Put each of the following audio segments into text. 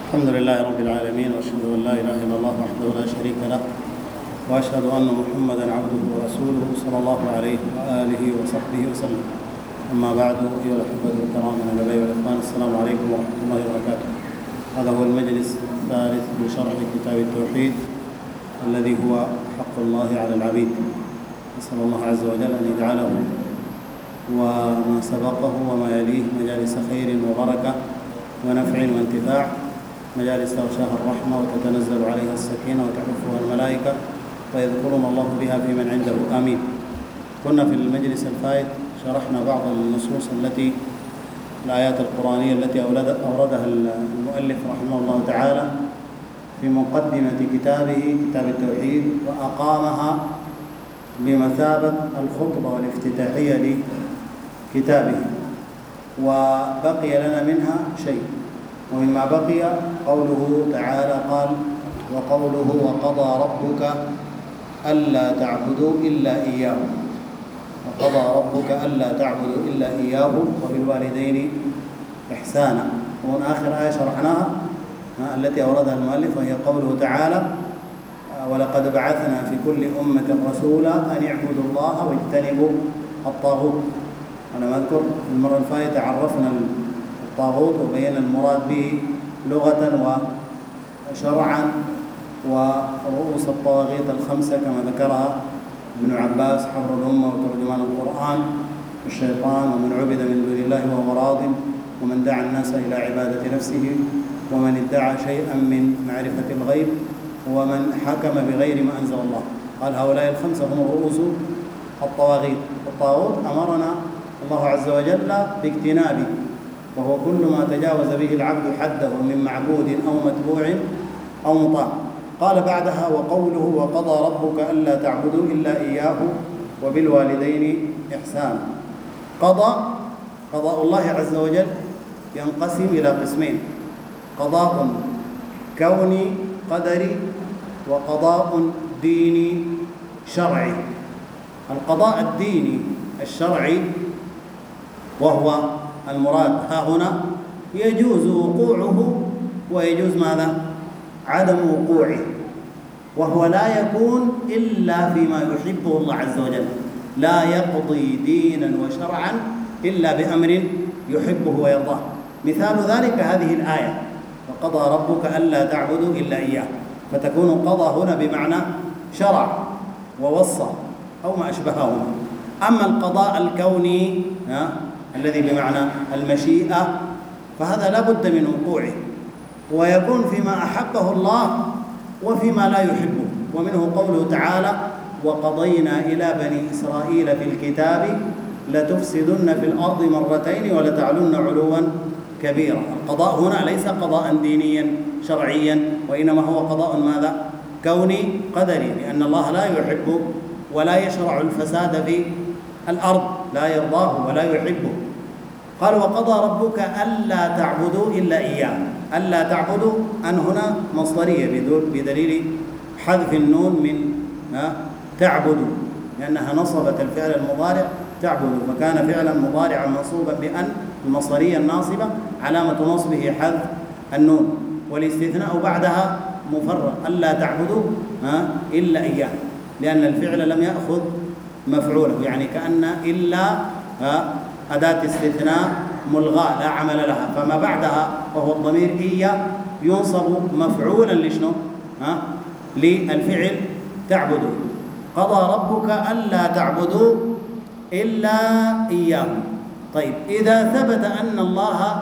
الحمد لله رب العالمين، واشهد ان لا اله الا الله وحده لا شريك له، واشهد ان محمدا عبده ورسوله صلى الله عليه واله وصحبه وسلم. اما بعد، ايها الاحبه الكرام من الاباء والاخوان، السلام عليكم ورحمه الله وبركاته. هذا هو المجلس الثالث من شرح كتاب التوحيد الذي هو حق الله على العبيد. نسال الله عز وجل ان يجعله وما سبقه وما يليه مجالس خير وبركه ونفع وانتفاع، مجالس تغشاها الرحمة وتتنزل عليها السكينة وتحفها الملائكة ويذكرهم الله بها في من عنده، آمين. كنا في المجلس الفائت شرحنا بعض النصوص الآيات القرآنية التي أوردها المؤلف رحمه الله تعالى في مقدمة كتابه كتاب التوحيد، وأقامها بمثابة الخطبة والافتتاحية لكتابه. وبقي لنا منها شيء، ومما بقي قوله تعالى قال: وقوله وقضى ربك ألا تعبدوا إلا إياه، وقضى ربك ألا تعبدوا إلا إياه وبالوالدين إحسانا. ومن آخر آية شرحناها التي أوردها المؤلف، وهي قوله تعالى: ولقد بعثنا في كل أمة رسولا أن يعبدوا الله واجتنبوا الطاغوت. أنا أذكر في المرة الفائتة عرفنا الطاغوت وبينا المراد به لغة وشرعا، ورؤوس الطواغيت الخمسة كما ذكرها ابن عباس حبر الأمة وترجمان القرآن: الشيطان، ومن عبد من دون الله وهو راض، ومن دعا الناس إلى عبادة نفسه، ومن ادعى شيئا من معرفة الغيب، ومن حكم بغير ما أنزل الله. قال هؤلاء الخمسة هم رؤوس الطواغيت. الطاغوت أمرنا الله عز وجل باجتنابه، وهو كل ما تجاوز به العبد حده من معبود أو متبوع أو مطاع. قال بعدها: وقوله وقضى ربك ألا تعبدوا إلا إياه وبالوالدين إحسانا. قضاء الله عز وجل ينقسم إلى قسمين: قضاء كوني قدري، وقضاء ديني شرعي. القضاء الديني الشرعي وهو المراد ها هنا يجوز وقوعه ويجوز ماذا؟ عدم وقوعه، وهو لا يكون إلا فيما يحبه الله عز وجل، لا يقضي دينا وشرعا إلا بأمر يحبه ويرضاه. مثال ذلك هذه الآية: وقضى ربك ألا تعبدوا إلا إياه، فتكون قضى هنا بمعنى شرع ووصى أو ما أشبههما. أما القضاء الكوني الذي بمعنى المشيئة فهذا لا بد من وقوعه، ويكون فيما أحبه الله وفيما لا يحبه. ومنه قوله تعالى: وقضينا إلى بني إسرائيل في الكتاب لتفسدن في الأرض مرتين ولتعلن علوا كبيرا. القضاء هنا ليس قضاء دينيا شرعيا، وإنما هو قضاء ماذا؟ كوني قدري، لأن الله لا يحب ولا يشرع الفساد في الأرض، لا يرضاه ولا يحبه. قال: وقضى ربك ألا تعبدوا إلا إياه. ألا تعبدوا أن هنا مصدرية بدليل حذف النون من تعبدوا، لأنها نصبت الفعل المضارع تعبدوا، فكان فعلا مضارعا منصوبا بأن المصدرية الناصبة علامة نصبه حذف النون، والاستثناء بعدها مفرغ: ألا تعبدوا إلا إياه، لأن الفعل لم يأخذ مفعوله، يعني كأن إلا أداة استثناء ملغاة لا عمل لها، فما بعدها وهو الضمير إياه ينصب مفعولا لشنو؟ للفعل تعبدوا. قضى ربك ألا تعبدوا إلا إياه. طيب، إذا ثبت أن الله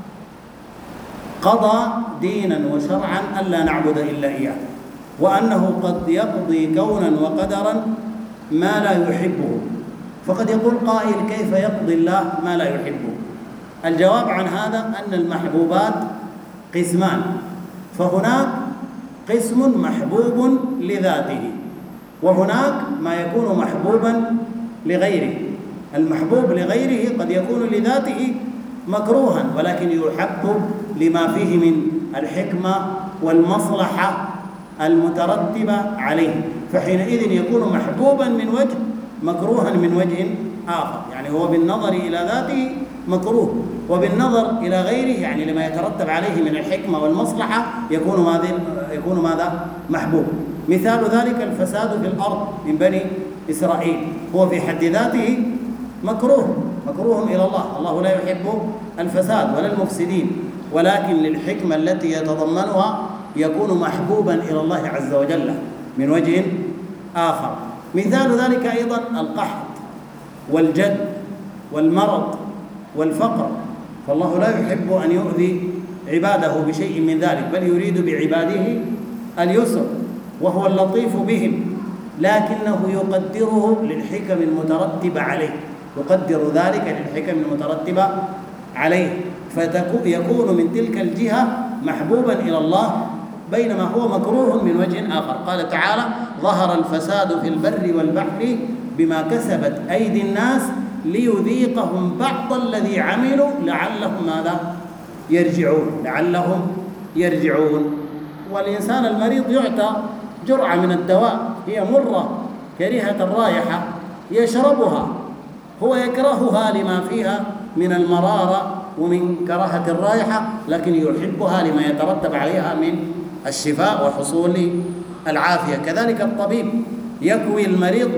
قضى دينا وشرعا ألا نعبد إلا إياه، وأنه قد يقضي كونا وقدرا ما لا يحبه، فقد يقول قائل: كيف يقضي الله ما لا يحبه؟ الجواب عن هذا أن المحبوبات قسمان، فهناك قسم محبوب لذاته، وهناك ما يكون محبوبا لغيره. المحبوب لغيره قد يكون لذاته مكروها، ولكن يحب لما فيه من الحكمة والمصلحة المترتبة عليه، فحينئذ يكون محبوبا من وجه مكروها من وجه آخر. يعني هو بالنظر إلى ذاته مكروه، وبالنظر إلى غيره يعني لما يترتب عليه من الحكمة والمصلحة يكون ماذا؟ محبوب. مثال ذلك الفساد في الأرض من بني إسرائيل، هو في حد ذاته مكروه إلى الله، الله لا يحب الفساد ولا المفسدين، ولكن للحكمة التي يتضمنها يكون محبوبا إلى الله عز وجل من وجه آخر. مثال ذلك أيضا القحط والجد والمرض والفقر، فالله لا يحب أن يؤذي عباده بشيء من ذلك، بل يريد بعباده اليسر وهو اللطيف بهم، لكنه يقدره للحكم المترتبة عليه، يقدر ذلك للحكم المترتبة عليه، فيكون من تلك الجهة محبوبا إلى الله، بينما هو مكروه من وجه آخر. قال تعالى: ظهر الفساد في البر والبحر بما كسبت أيدي الناس ليذيقهم بعض الذي عملوا لعلهم ماذا؟ يرجعون. والإنسان المريض يعطى جرعة من الدواء هي مرة كريهة الرائحة يشربها، هو يكرهها لما فيها من المرارة ومن كراهة الرائحة، لكن يحبها لما يترتب عليها من الشفاء وحصول العافية. كذلك الطبيب يكوي المريض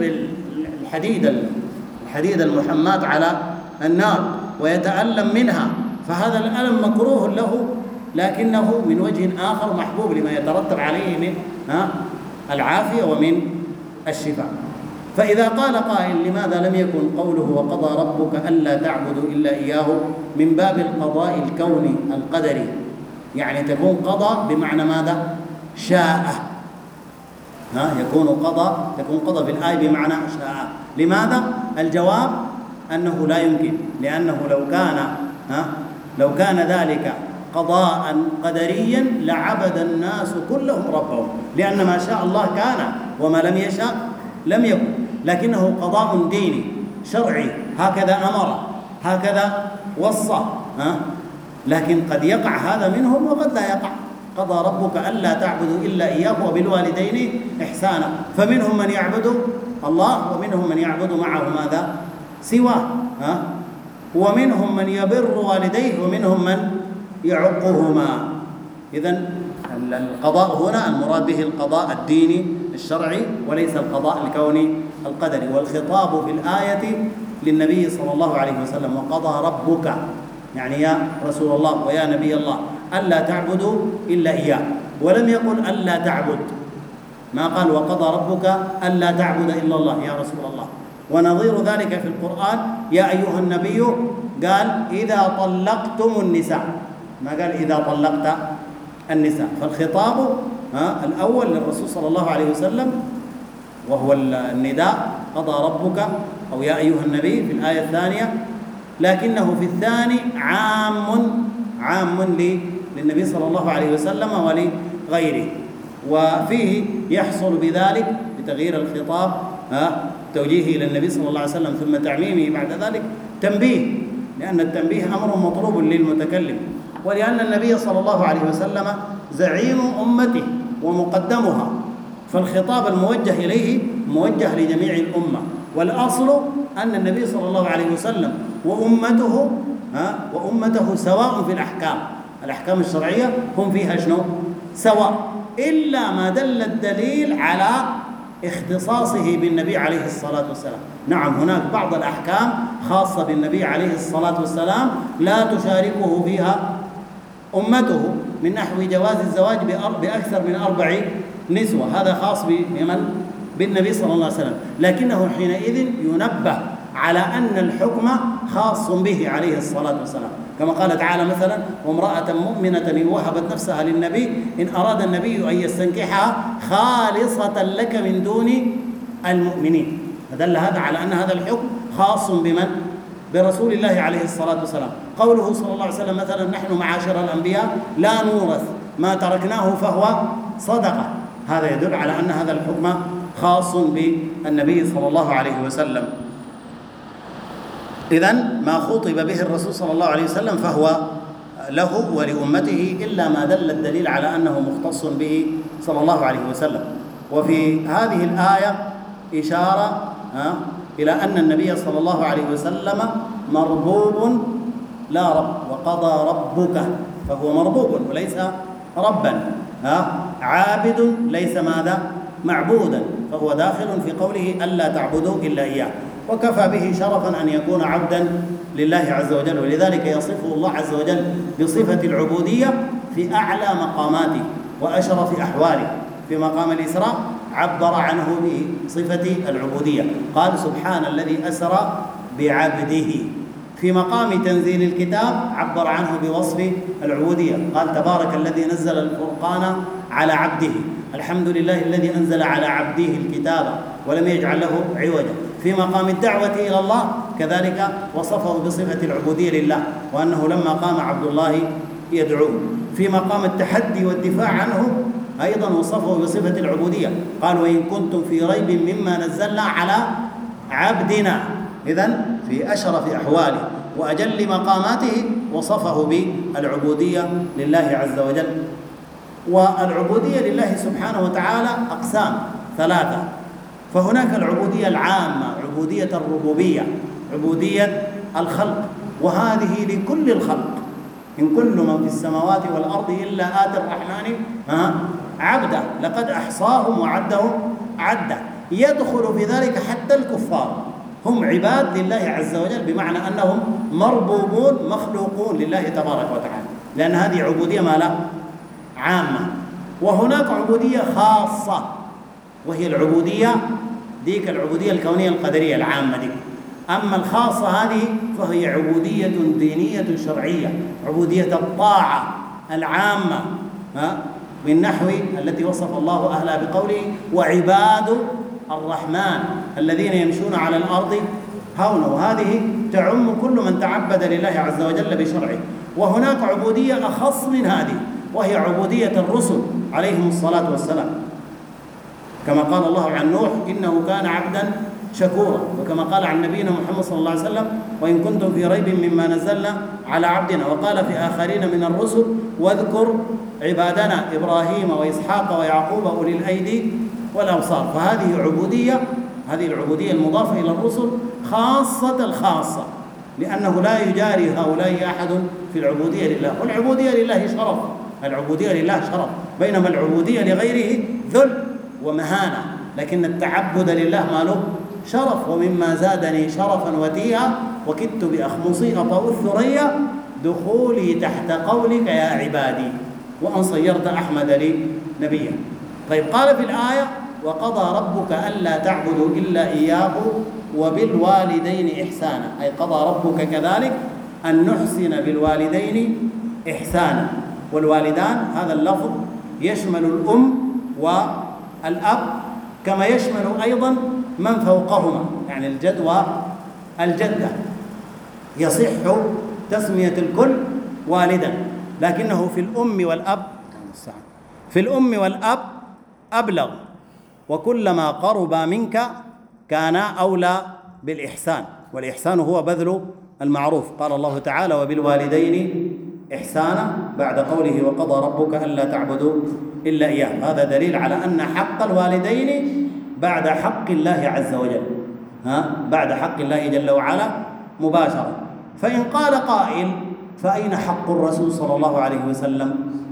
بالحديد المحماة على النار ويتألم منها، فهذا الألم مكروه له، لكنه من وجه آخر محبوب لما يترتب عليه من العافية ومن الشفاء. فإذا قال قائل: لماذا لم يكن قوله وقضى ربك ألا تعبدوا إلا إياه من باب القضاء الكوني القدري؟ يعني تكون قضى بمعنى ماذا؟ شاء. تكون قضى في الآية بمعنى شاء. لماذا؟ الجواب أنه لا يمكن، لأنه لو كان ذلك قضاء قدريا لعبد الناس كلهم ربهم، لأن ما شاء الله كان وما لم يشاء لم يكن، لكنه قضاء ديني شرعي، هكذا أمر هكذا وصى، لكن قد يقع هذا منهم وقد لا يقع. قضى ربك ألا تعبدوا إلا إياه وبالوالدين إحسانا، فمنهم من يعبد الله ومنهم من يعبد معه ماذا؟ سواه، ومنهم من يبر والديه ومنهم من يعقهما. إذن القضاء هنا المراد به القضاء الديني الشرعي وليس القضاء الكوني القدري. والخطاب في الآية للنبي صلى الله عليه وسلم: وقضى ربك، يعني يا رسول الله ويا نبي الله، ألا تعبدوا إلا إياه، ولم يقل ألا تعبد، ما قال وقضى ربك ألا تعبد إلا الله يا رسول الله. ونظير ذلك في القرآن: يا أيها النبي، قال إذا طلقتم النساء، ما قال إذا طلقت النساء. فالخطاب الأول للرسول صلى الله عليه وسلم وهو النداء قضى ربك أو يا أيها النبي في الآية الثانية، لكنه في الثاني عام للنبي صلى الله عليه وسلم ولغيره، وفيه يحصل بذلك بتغيير الخطاب توجيهه إلى النبي صلى الله عليه وسلم ثم تعميمه بعد ذلك تنبيه، لأن التنبيه أمر مطلوب للمتكلم، ولأن النبي صلى الله عليه وسلم زعيم أمته ومقدمها، فالخطاب الموجه إليه موجه لجميع الأمة. والأصل أن النبي صلى الله عليه وسلم وأمته سواء في الأحكام الشرعية هم فيها سواء، إلا ما دل الدليل على اختصاصه بالنبي عليه الصلاة والسلام. نعم، هناك بعض الأحكام خاصة بالنبي عليه الصلاة والسلام لا تشاركه فيها أمته، من نحو جواز الزواج بأكثر من 4 نسوة، هذا خاص بالنبي صلى الله عليه وسلم، لكنه حينئذ ينبه على أن الحكم خاص به عليه الصلاة والسلام، كما قال تعالى مثلا: وامرأة مؤمنة إن وهبت نفسها للنبي إن أراد النبي أن يستنكحها خالصة لك من دون المؤمنين. فدل هذا على أن هذا الحكم خاص برسول الله عليه الصلاة والسلام. قوله صلى الله عليه وسلم مثلا: نحن معاشر الأنبياء لا نورث ما تركناه فهو صدقة، هذا يدل على أن هذا الحكم خاص بالنبي صلى الله عليه وسلم. إذن ما خطب به الرسول صلى الله عليه وسلم فهو له ولأمته، إلا ما دل الدليل على أنه مختص به صلى الله عليه وسلم. وفي هذه الآية إشارة إلى أن النبي صلى الله عليه وسلم مربوب لا رب. وقضى ربك فهو مربوب وليس ربا. عابد ليس ماذا؟ معبودا، فهو داخل في قوله ألا تعبدوا إلا إياه، وكفى به شرفا أن يكون عبدا لله عز وجل. ولذلك يصفه الله عز وجل بصفة العبودية في أعلى مقاماته وأشرف أحواله. في مقام الإسراء عبر عنه بصفة العبودية، قال سبحان الذي أسرى بعبده. في مقام تنزيل الكتاب عبر عنه بوصف العبودية، قال تبارك الذي نزل الفرقان على عبده، الحمد لله الذي أنزل على عبده الكتاب ولم يجعل له عوجا. في مقام الدعوة إلى الله كذلك وصفه بصفة العبودية لله، وأنه لما قام عبد الله يدعوه. في مقام التحدي والدفاع عنه أيضا وصفه بصفة العبودية، قال وإن كنتم في ريب مما نزلنا على عبدنا. إذن في أشرف أحواله وأجل مقاماته وصفه بالعبودية لله عز وجل. والعبودية لله سبحانه وتعالى أقسام ثلاثة. فهناك العبودية العامة، عبودية الربوبية، عبودية الخلق، وهذه لكل الخلق، إن كل من في السماوات والأرض إلا آتي الرحمن عبدا لقد أحصاهم وعدهم عدا. يدخل في ذلك حتى الكفار، هم عباد لله عز وجل، بمعنى أنهم مربوبون مخلوقون لله تبارك وتعالى، لأن هذه عبودية ما لا عامة. وهناك عبودية خاصة، وهي العبودية ديك العبودية الكونية القدرية العامة دي. أما الخاصة هذه فهي عبودية دينية شرعية، عبودية الطاعة العامة من نحو التي وصف الله أهلها بقوله وعباد الرحمن الذين يمشون على الأرض هونا، وهذه تعم كل من تعبد لله عز وجل بشرعه. وهناك عبودية أخص من هذه، وهي عبودية الرسل عليهم الصلاة والسلام، كما قال الله عن نوح إنه كان عبدا شكورا، وكما قال عن نبينا محمد صلى الله عليه وسلم وإن كنتم في ريب مما نزلنا على عبدنا. وقال في آخرين من الرسل واذكر عبادنا إبراهيم وإسحاق ويعقوب أولي الأيدي والأبصار. فهذه عبودية، هذه العبودية المضافة إلى الرسل خاصة الخاصة، لأنه لا يجاري هؤلاء أحد في العبودية لله. والعبودية لله شرف، العبودية لله شرف، بينما العبودية لغيره ذل ومهانة، لكن التعبد لله ما له شرف. ومما زادني شرفا وتيها وكدت بأخمصي أطأ الثريا دخولي تحت قولك يا عبادي وأن صيرت أحمد لي نبيا. طيب قال في الآية وقضى ربك ألا تعبدوا إلا إياه وبالوالدين إحسانا، أي قضى ربك كذلك أن نحسن بالوالدين إحسانا. والوالدان هذا اللفظ يشمل الأم والأب، كما يشمل أيضا من فوقهما، يعني الجد والجدة. يصح تسمية الكل والدا، لكنه في الأم والأب، في الأم والأب أبلغ، وكلما قرب منك كان أولى بالإحسان، والإحسان هو بذل المعروف. قال الله تعالى وبالوالدين إحسانا بعد قوله وقضى ربك ألا تعبدوا إلا إياه. هذا دليل على أن حق الوالدين بعد حق الله عز وجل، بعد حق الله جل وعلا مباشرة. فإن قال قائل فأين حق الرسول صلى الله عليه وسلم؟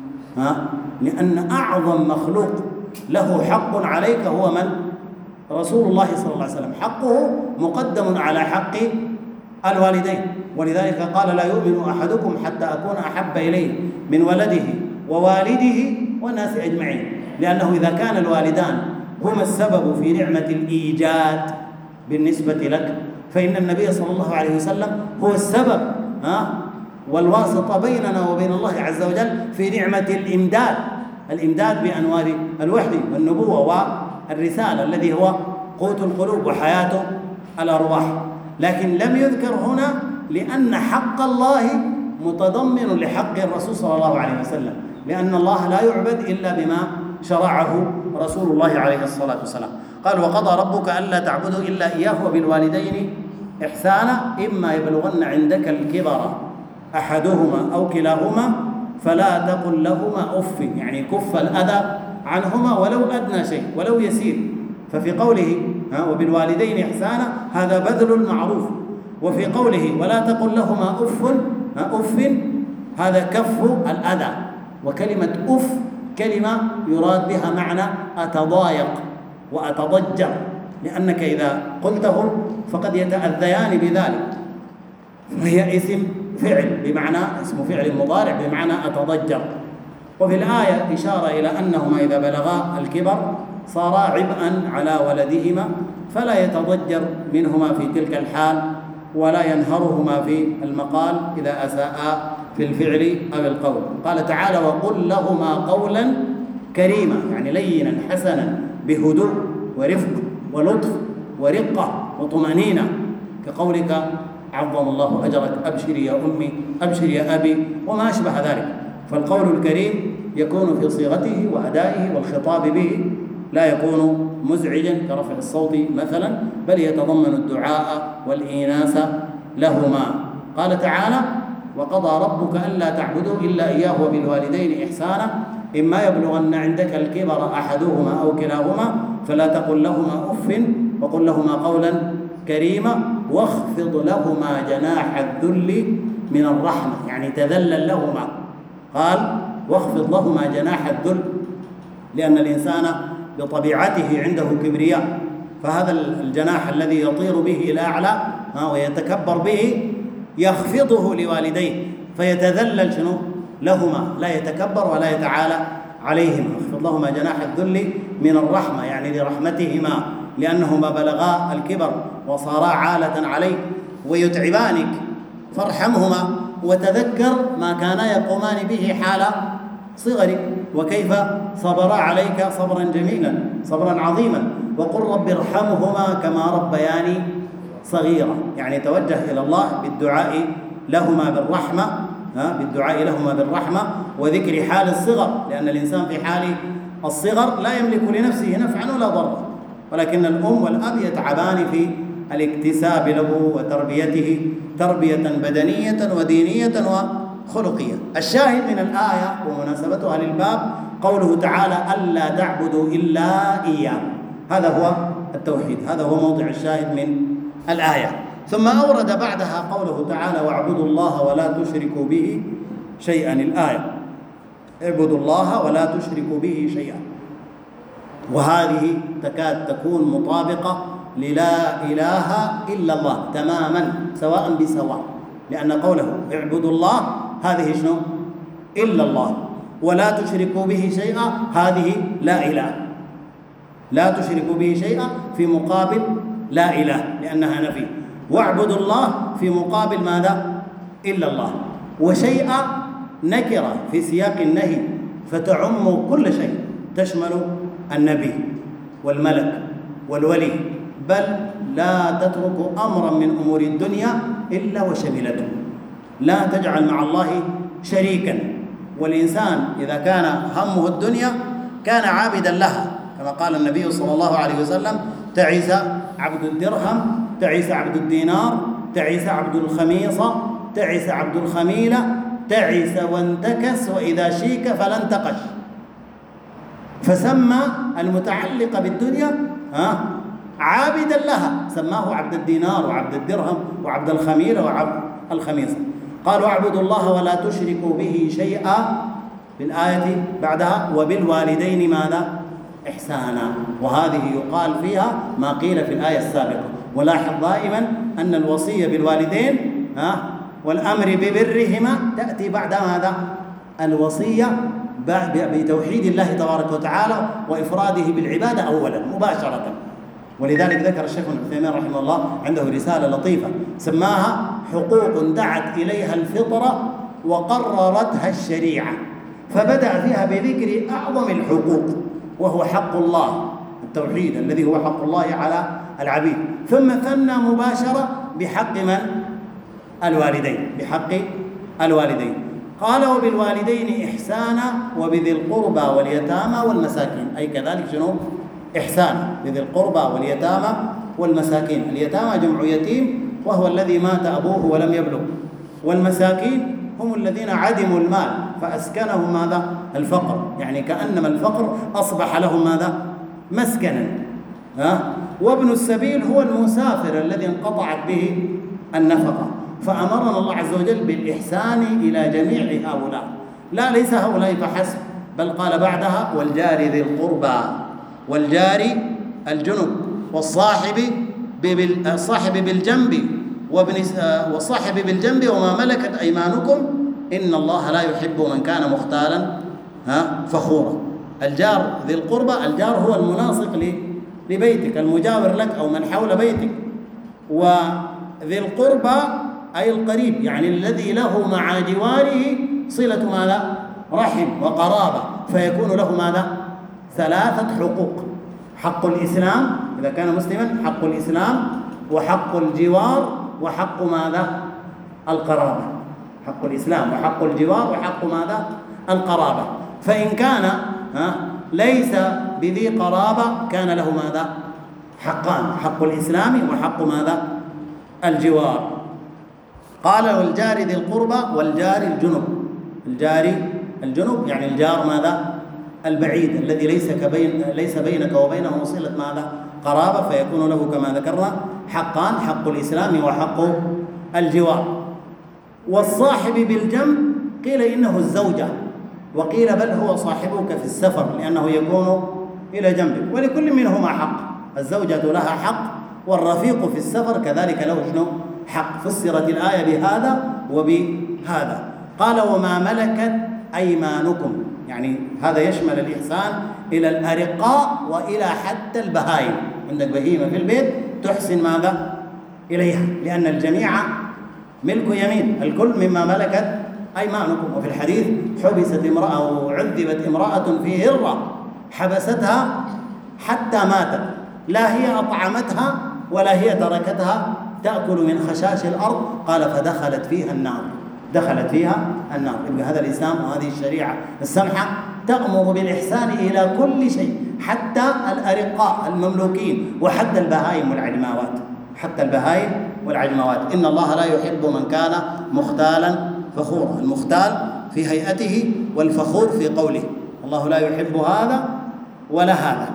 لأن أعظم مخلوق له حق عليك هو من؟ رسول الله صلى الله عليه وسلم، حقه مقدم على حق الوالدين. ولذلك قال لا يؤمن أحدكم حتى أكون أحب إليه من ولده ووالده والناس أجمعين، لأنه إذا كان الوالدان هما السبب في نعمة الإيجاد بالنسبة لك، فإن النبي صلى الله عليه وسلم هو السبب والواسطة بيننا وبين الله عز وجل في نعمة الإمداد بأنوار الوحي والنبوة والرسالة الذي هو قوت القلوب وحياة الأرواح. لكن لم يذكر هنا لأن حق الله متضمن لحق الرسول صلى الله عليه وسلم، لأن الله لا يعبد إلا بما شرعه رسول الله عليه الصلاة والسلام. قال وقضى ربك ألا تعبدوا إلا إياه وبالوالدين إحسانا إما يبلغن عندك الكبر أحدهما أو كلاهما فلا تقل لهما أف، يعني كف الأذى عنهما ولو أدنى شيء ولو يسير. ففي قوله وبالوالدين إحسانا هذا بذل المعروف، وفي قوله ولا تقل لهما أف أف هذا كف الأذى، وكلمة أف كلمة يراد بها معنى أتضايق وأتضجر، لأنك إذا قلته فقد يتأذيان بذلك، فهي اسم فعل بمعنى اسم فعل مضارع بمعنى أتضجر. وفي الآية إشارة إلى أنهما إذا بلغا الكبر صارا عبئا على ولدهما، فلا يتضجر منهما في تلك الحال ولا ينهرهما في المقال إذا أساء في الفعل أو القول. قال تعالى: وقل لهما قولا كريما، يعني لينا حسنا بهدوء ورفق ولطف ورقة وطمأنينة، كقولك: عظم الله أجرك، أبشري يا أمي، أبشر يا أبي، وما أشبه ذلك. فالقول الكريم يكون في صيغته وأدائه والخطاب به، لا يكون مزعجا كرفع الصوت مثلا، بل يتضمن الدعاء والإيناس لهما. قال تعالى: وقضى ربك ألا تعبدوا إلا إياه وبالوالدين إحسانا إما يبلغن عندك الكبر أحدهما أو كلاهما فلا تقل لهما أف وقل لهما قولا كريما واخفض لهما جناح الذل من الرحمة، يعني تذلل لهما. قال: واخفض لهما جناح الذل، لأن الإنسان بطبيعته عنده كبرياء، فهذا الجناح الذي يطير به إلى أعلى ويتكبر به يخفضه لوالديه فيتذلل شنو لهما، لا يتكبر ولا يتعالى عليهما. اخفض لهما جناح الذل من الرحمة، يعني لرحمتهما، لأنهما بلغا الكبر وصارا عالة عليك ويتعبانك، فارحمهما وتذكر ما كانا يقومان به حال صغرك، وكيف صبرا عليك صبرا جميلا صبرا عظيما. وقل رب ارحمهما كما ربياني صغيرا، يعني توجه إلى الله بالدعاء لهما بالرحمة، بالدعاء لهما بالرحمة وذكر حال الصغر، لأن الإنسان في حال الصغر لا يملك لنفسه نفعا ولا ضرا، ولكن الأم والأب يتعبان في الاكتساب له وتربيته تربية بدنية ودينية وخلقية. الشاهد من الآية ومناسبتها للباب قوله تعالى: ألا تعبدوا إلا إياه، هذا هو التوحيد، هذا هو موضع الشاهد من الآية. ثم أورد بعدها قوله تعالى: واعبدوا الله ولا تشركوا به شيئا. الآية: اعبدوا الله ولا تشركوا به شيئا، وهذه تكاد تكون مطابقة للا إله إلا الله تماما سواء بسواء، لأن قوله اعبدوا الله هذه شنو؟ إلا الله، ولا تشركوا به شيئا هذه لا إله، لا تشركوا به شيئا في مقابل لا إله لأنها نفي، واعبدوا الله في مقابل ماذا؟ إلا الله. وشيئا نكرة في سياق النهي فتعم كل شيء، تشمل النبي والملك والولي، بل لا تترك أمرا من أمور الدنيا إلا وشملته. لا تجعل مع الله شريكا، والإنسان إذا كان همه الدنيا كان عابدا لها، كما قال النبي صلى الله عليه وسلم: تعس عبد الدرهم، تعس عبد الدينار، تعس عبد الخميصة، تعس عبد الخميلة، تعس وانتكس وإذا شيك فلا انتقش. فسمى المتعلق بالدنيا عابدا لها، سماه عبد الدينار وعبد الدرهم وعبد الخميلة وعبد الخميصة. قالوا: اعبدوا الله ولا تشركوا به شيئا في الآية بعدها: وبالوالدين ماذا؟ إحسانا. وهذه يقال فيها ما قيل في الآية السابقة. ولاحظ دائما أن الوصية بالوالدين والأمر ببرهما تأتي بعد ماذا؟ الوصية بتوحيد الله تبارك وتعالى وإفراده بالعبادة أولا مباشرة. ولذلك ذكر الشيخ ابن عثيمين رحمه الله عنده رسالة لطيفة سماها: حقوق دعت إليها الفطرة وقررتها الشريعة، فبدأ فيها بذكر أعظم الحقوق وهو حق الله التوحيد الذي هو حق الله على العبيد، ثم ثنى مباشرة بحق من؟ الوالدين، بحق الوالدين. قال: وبالوالدين إحسانا وبذي القربى واليتامى والمساكين، أي كذلك شنو؟ إحسانا بذي القربى واليتامى والمساكين. اليتامى جمع يتيم وهو الذي مات أبوه ولم يبلغ، والمساكين هم الذين عدموا المال فأسكنهم ماذا؟ الفقر، يعني كأنما الفقر أصبح لهم ماذا؟ مسكنا. وابن السبيل هو المسافر الذي انقطعت به النفقة. فأمرنا الله عز وجل بالإحسان إلى جميع هؤلاء، لا ليس هؤلاء فحسب، بل قال بعدها والجار ذي القربى والجار الجنب والصاحب بالجنب والصاحب بالجنب وما ملكت أيمانكم إن الله لا يحب من كان مختالا فخورا. الجار ذي القربى، الجار هو الملاصق لبيتك، المجاور لك أو من حول بيتك، وذي القربى أي القريب، يعني الذي له مع جواره صلة ماذا؟ رحم وقرابة، فيكون له ماذا؟ 3 حقوق: حق الإسلام إذا كان مسلما، حق الإسلام وحق الجوار وحق ماذا؟ القرابة. حق الإسلام وحق الجوار وحق ماذا؟ القرابة. فإن كان ليس بذي قرابة كان له ماذا؟ حقان: حق الإسلام وحق ماذا؟ الجوار. قال والجار ذي القربى والجار الجنب. الجار الجنب يعني الجار ماذا؟ البعيد الذي ليس بينك وبينه صلة ماذا؟ قرابة، فيكون له كما ذكرنا حقان: حق الإسلام وحق الجوار. والصاحب بالجنب قيل إنه الزوجة، وقيل بل هو صاحبك في السفر لأنه يكون إلى جنبك، ولكل منهما حق. الزوجة لها حق والرفيق في السفر كذلك له شنو؟ حق. فسرت الآية بهذا وبهذا. قال وما ملكت أيمانكم، يعني هذا يشمل الإحسان إلى الأرقاء وإلى حتى البهائم. عندك بهيمة في البيت تحسن ماذا؟ إليها، لأن الجميع ملك يمين، الكل مما ملكت أيمانكم. وفي الحديث حبست امرأة أو عذبت امرأة في هرة حبستها حتى ماتت، لا هي أطعمتها ولا هي تركتها تأكل من خشاش الأرض، قال فدخلت فيها النار. دخلت فيها النار. هذا الإسلام وهذه الشريعة السمحة تأمر بالإحسان إلى كل شيء، حتى الأرقاء المملوكين وحتى البهائم والعجماوات، حتى البهائم والعجماوات. إن الله لا يحب من كان مختالا فخورا. المختال في هيئته والفخور في قوله. الله لا يحب هذا ولا هذا.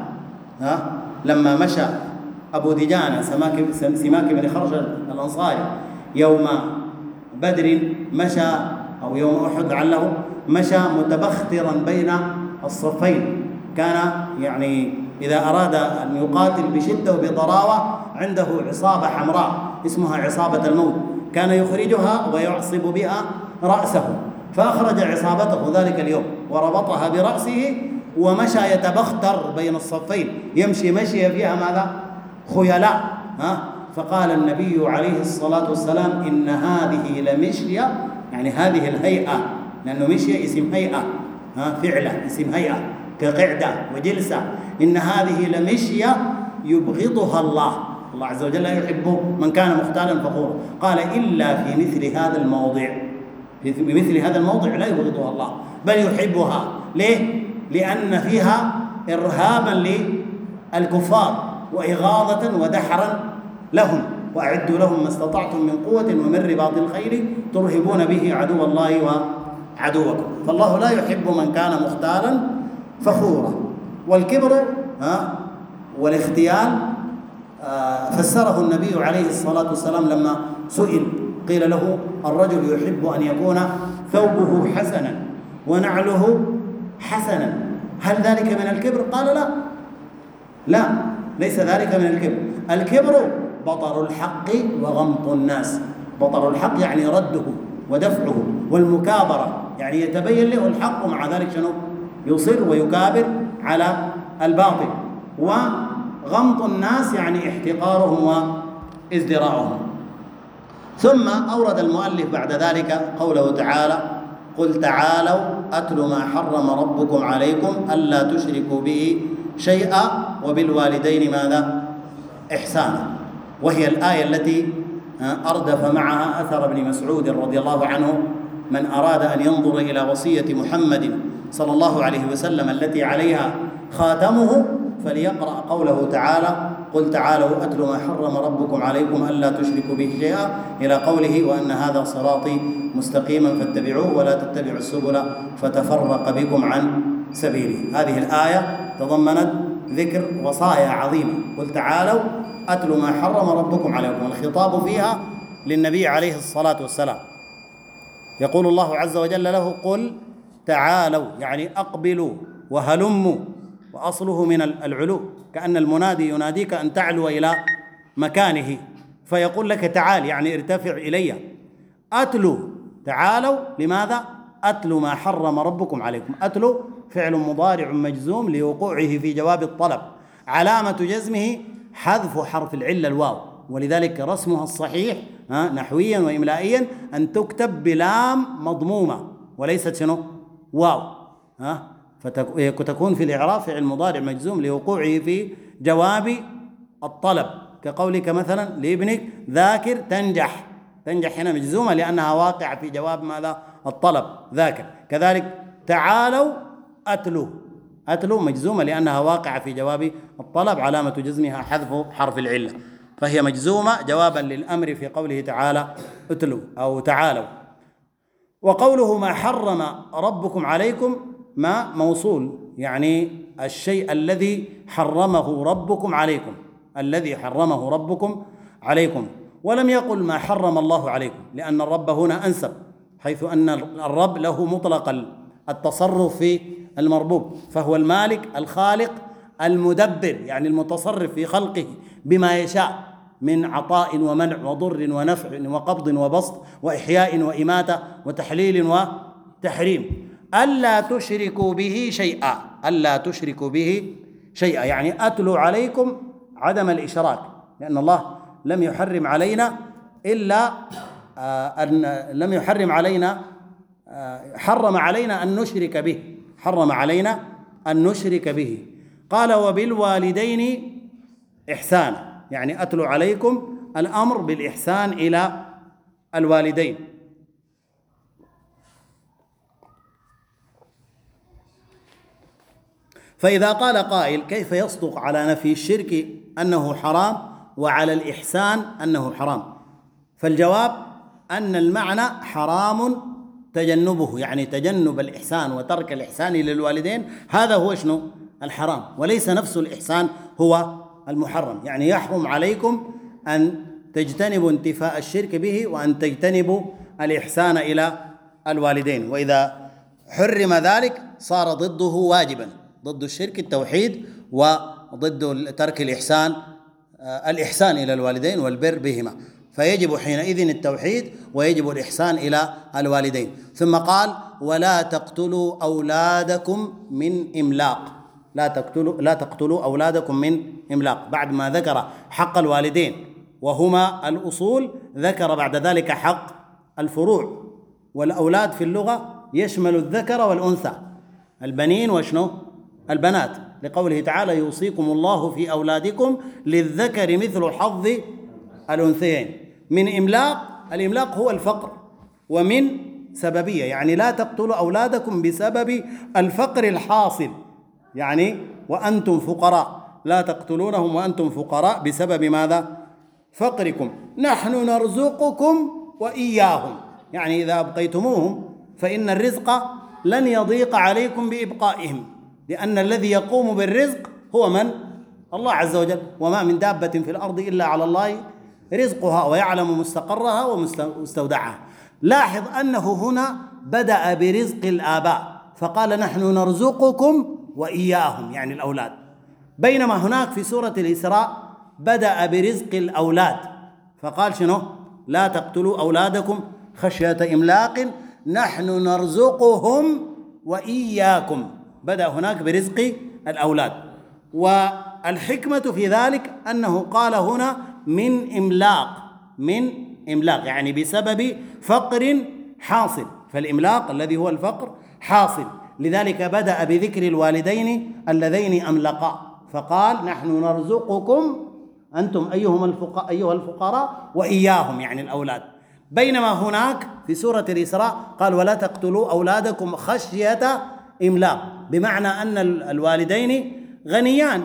لما مشى أبو دجانة سماك بن خرشد الأنصاري يوم بدر مشى، أو يوم أحد لعله مشى متبخترا بين الصفين. كان يعني إذا أراد أن يقاتل بشدة وبضراوة عنده عصابة حمراء اسمها عصابة الموت، كان يخرجها ويعصب بها رأسه، فأخرج عصابته ذلك اليوم وربطها برأسه ومشى يتبختر بين الصفين، يمشي مشي فيها ماذا؟ خيلاء. فقال النبي عليه الصلاة والسلام إن هذه لمشية، يعني هذه الهيئة، لأنه مشية اسم هيئة، فعلة اسم هيئة كقعدة وجلسة، إن هذه لمشية يبغضها الله عز وجل لا يحب من كان مختالا فخورا. قال إلا في مثل هذا الموضع، بمثل هذا الموضع لا يبغضها الله بل يحبها. ليه؟ لأن فيها إرهابا للكفار وإغاظة ودحرا لهم، وأعدوا لهم ما استطعتم من قوة ومن رباط الخيل ترهبون به عدو الله وعدوكم. فالله لا يحب من كان مختالا فخورا. والكبر والاختيال فسره النبي عليه الصلاة والسلام لما سئل، قيل له الرجل يحب أن يكون ثوبه حسنا ونعله حسنا، هل ذلك من الكبر؟ قال لا، ليس ذلك من الكبر. الكبر بطر الحق وغمط الناس. بطر الحق يعني رده ودفعه، والمكابرة يعني يتبين له الحق ومع ذلك شنو؟ يصر ويكابر على الباطل. وغمط الناس يعني احتقارهم وازدراءهم. ثم أورد المؤلف بعد ذلك قوله تعالى قل تعالوا أتل ما حرم ربكم عليكم ألا تشركوا به شيئا وبالوالدين ماذا؟ إحسانا. وهي الآية التي أردف معها أثر ابن مسعود رضي الله عنه: من أراد أن ينظر إلى وصية محمد صلى الله عليه وسلم التي عليها خاتمه فليقرأ قوله تعالى قل تعالوا أتل ما حرم ربكم عليكم ألا تشركوا به شيئا إلى قوله وأن هذا صراطي مستقيما فاتبعوه ولا تتبعوا السبل فتفرق بكم عن سبيله. هذه الآية تضمنت ذكر وصايا عظيمة. قل تعالوا أتل ما حرم ربكم عليكم. الخطاب فيها للنبي عليه الصلاة والسلام. يقول الله عز وجل له: قل تعالوا، يعني أقبلوا وهلموا، وأصله من العلو، كأن المنادي يناديك أن تعلو إلى مكانه، فيقول لك تعال يعني ارتفع إلي. أتلو، تعالوا، لماذا؟ أتلو ما حرم ربكم عليكم. أتلو فعل مضارع مجزوم لوقوعه في جواب الطلب، علامة جزمه حذف حرف العلة الواو، ولذلك رسمها الصحيح نحويا وإملائيا أن تكتب بلام مضمومة وليست شنو؟ واو. فتكون في الإعراب فعل مضارع مجزوم لوقوعه في جواب الطلب، كقولك مثلا لابنك ذاكر تنجح. تنجح هنا مجزومة لأنها واقعة في جواب ماذا؟ الطلب، ذاكر. كذلك تعالوا أتلو، أتلو مجزومة لأنها واقعة في جواب الطلب، علامة جزمها حذف حرف العلة، فهي مجزومة جوابا للأمر في قوله تعالى أتلو أو تعالوا. وقوله ما حرم ربكم عليكم، ما موصول، يعني الشيء الذي حرمه ربكم عليكم، الذي حرمه ربكم عليكم. ولم يقل ما حرم الله عليكم، لأن الرب هنا أنسب، حيث أن الرب له مطلق التصرف في المربوب، فهو المالك الخالق المدبر، يعني المتصرف في خلقه بما يشاء من عطاء ومنع وضر ونفع وقبض وبسط وإحياء وإماتة وتحليل وتحريم. ألا تشركوا به شيئا، ألا تشركوا به شيئا، يعني أتلو عليكم عدم الإشراك، لأن الله لم يحرم علينا إلا لم يحرم علينا، حرم علينا أن نشرك به، حرم علينا أن نشرك به. قال وبالوالدين إحسانا، يعني أتلو عليكم الأمر بالإحسان إلى الوالدين. فإذا قال قائل كيف يصدق على نفي الشرك أنه حرام وعلى الإحسان أنه حرام؟ فالجواب أن المعنى حرام تجنبه، يعني تجنب الإحسان وترك الإحسان للوالدين، هذا هو شنو؟ الحرام، وليس نفس الإحسان هو المحرم. يعني يحرم عليكم أن تجتنبوا انتفاء الشرك به وأن تجتنبوا الإحسان إلى الوالدين، وإذا حرم ذلك صار ضده واجبا، ضد الشرك التوحيد، وضد ترك الإحسان الإحسان إلى الوالدين والبر بهما، فيجب حينئذ التوحيد ويجب الإحسان إلى الوالدين. ثم قال ولا تقتلوا أولادكم من إملاق، لا تقتلوا أولادكم من إملاق. بعد ما ذكر حق الوالدين وهما الأصول، ذكر بعد ذلك حق الفروع. والأولاد في اللغة يشمل الذكر والأنثى، البنين وشنو؟ البنات، لقوله تعالى يوصيكم الله في أولادكم للذكر مثل حظ الأنثيين. من إملاق، الإملاق هو الفقر، ومن سببية، يعني لا تقتلوا أولادكم بسبب الفقر الحاصل، يعني وأنتم فقراء، لا تقتلونهم وأنتم فقراء بسبب ماذا؟ فقركم. نحن نرزقكم وإياهم، يعني إذا أبقيتموهم فإن الرزق لن يضيق عليكم بإبقائهم، لأن الذي يقوم بالرزق هو من؟ الله عز وجل. وما من دابة في الأرض إلا على الله رزقها ويعلم مستقرها ومستودعها. لاحظ أنه هنا بدأ برزق الآباء فقال نحن نرزقكم وإياهم، يعني الأولاد، بينما هناك في سورة الإسراء بدأ برزق الأولاد فقال شنو؟ لا تقتلوا أولادكم خشية إملاق نحن نرزقهم وإياكم. بدأ هناك برزق الأولاد، والحكمة في ذلك أنه قال هنا من إملاق، من إملاق يعني بسبب فقر حاصل، فالإملاق الذي هو الفقر حاصل، لذلك بدأ بذكر الوالدين اللذين أملقا فقال نحن نرزقكم أنتم أيها الفقراء وإياهم، يعني الأولاد. بينما هناك في سورة الإسراء قال ولا تقتلوا أولادكم خشية إملاق، بمعنى أن الوالدين غنيان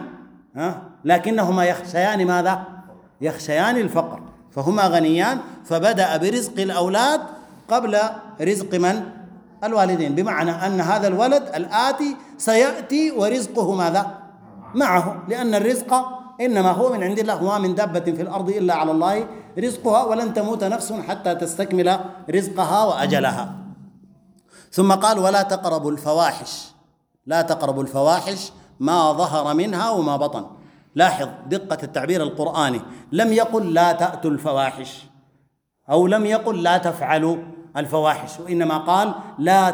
لكنهما يخشيان ماذا؟ يخشيان الفقر، فهما غنيان فبدأ برزق الأولاد قبل رزق من؟ الوالدين، بمعنى أن هذا الولد الآتي سيأتي ورزقه ماذا؟ معه، لأن الرزق إنما هو من عند الله، وما من دابة في الأرض إلا على الله رزقها ولن تموت نفس حتى تستكمل رزقها وأجلها. ثم قال ولا تقربوا الفواحش، لا تقربوا الفواحش ما ظهر منها وما بطن. لاحظ دقة التعبير القرآني، لم يقل لا تأتوا الفواحش أو لم يقل لا تفعلوا الفواحش، وإنما قال لا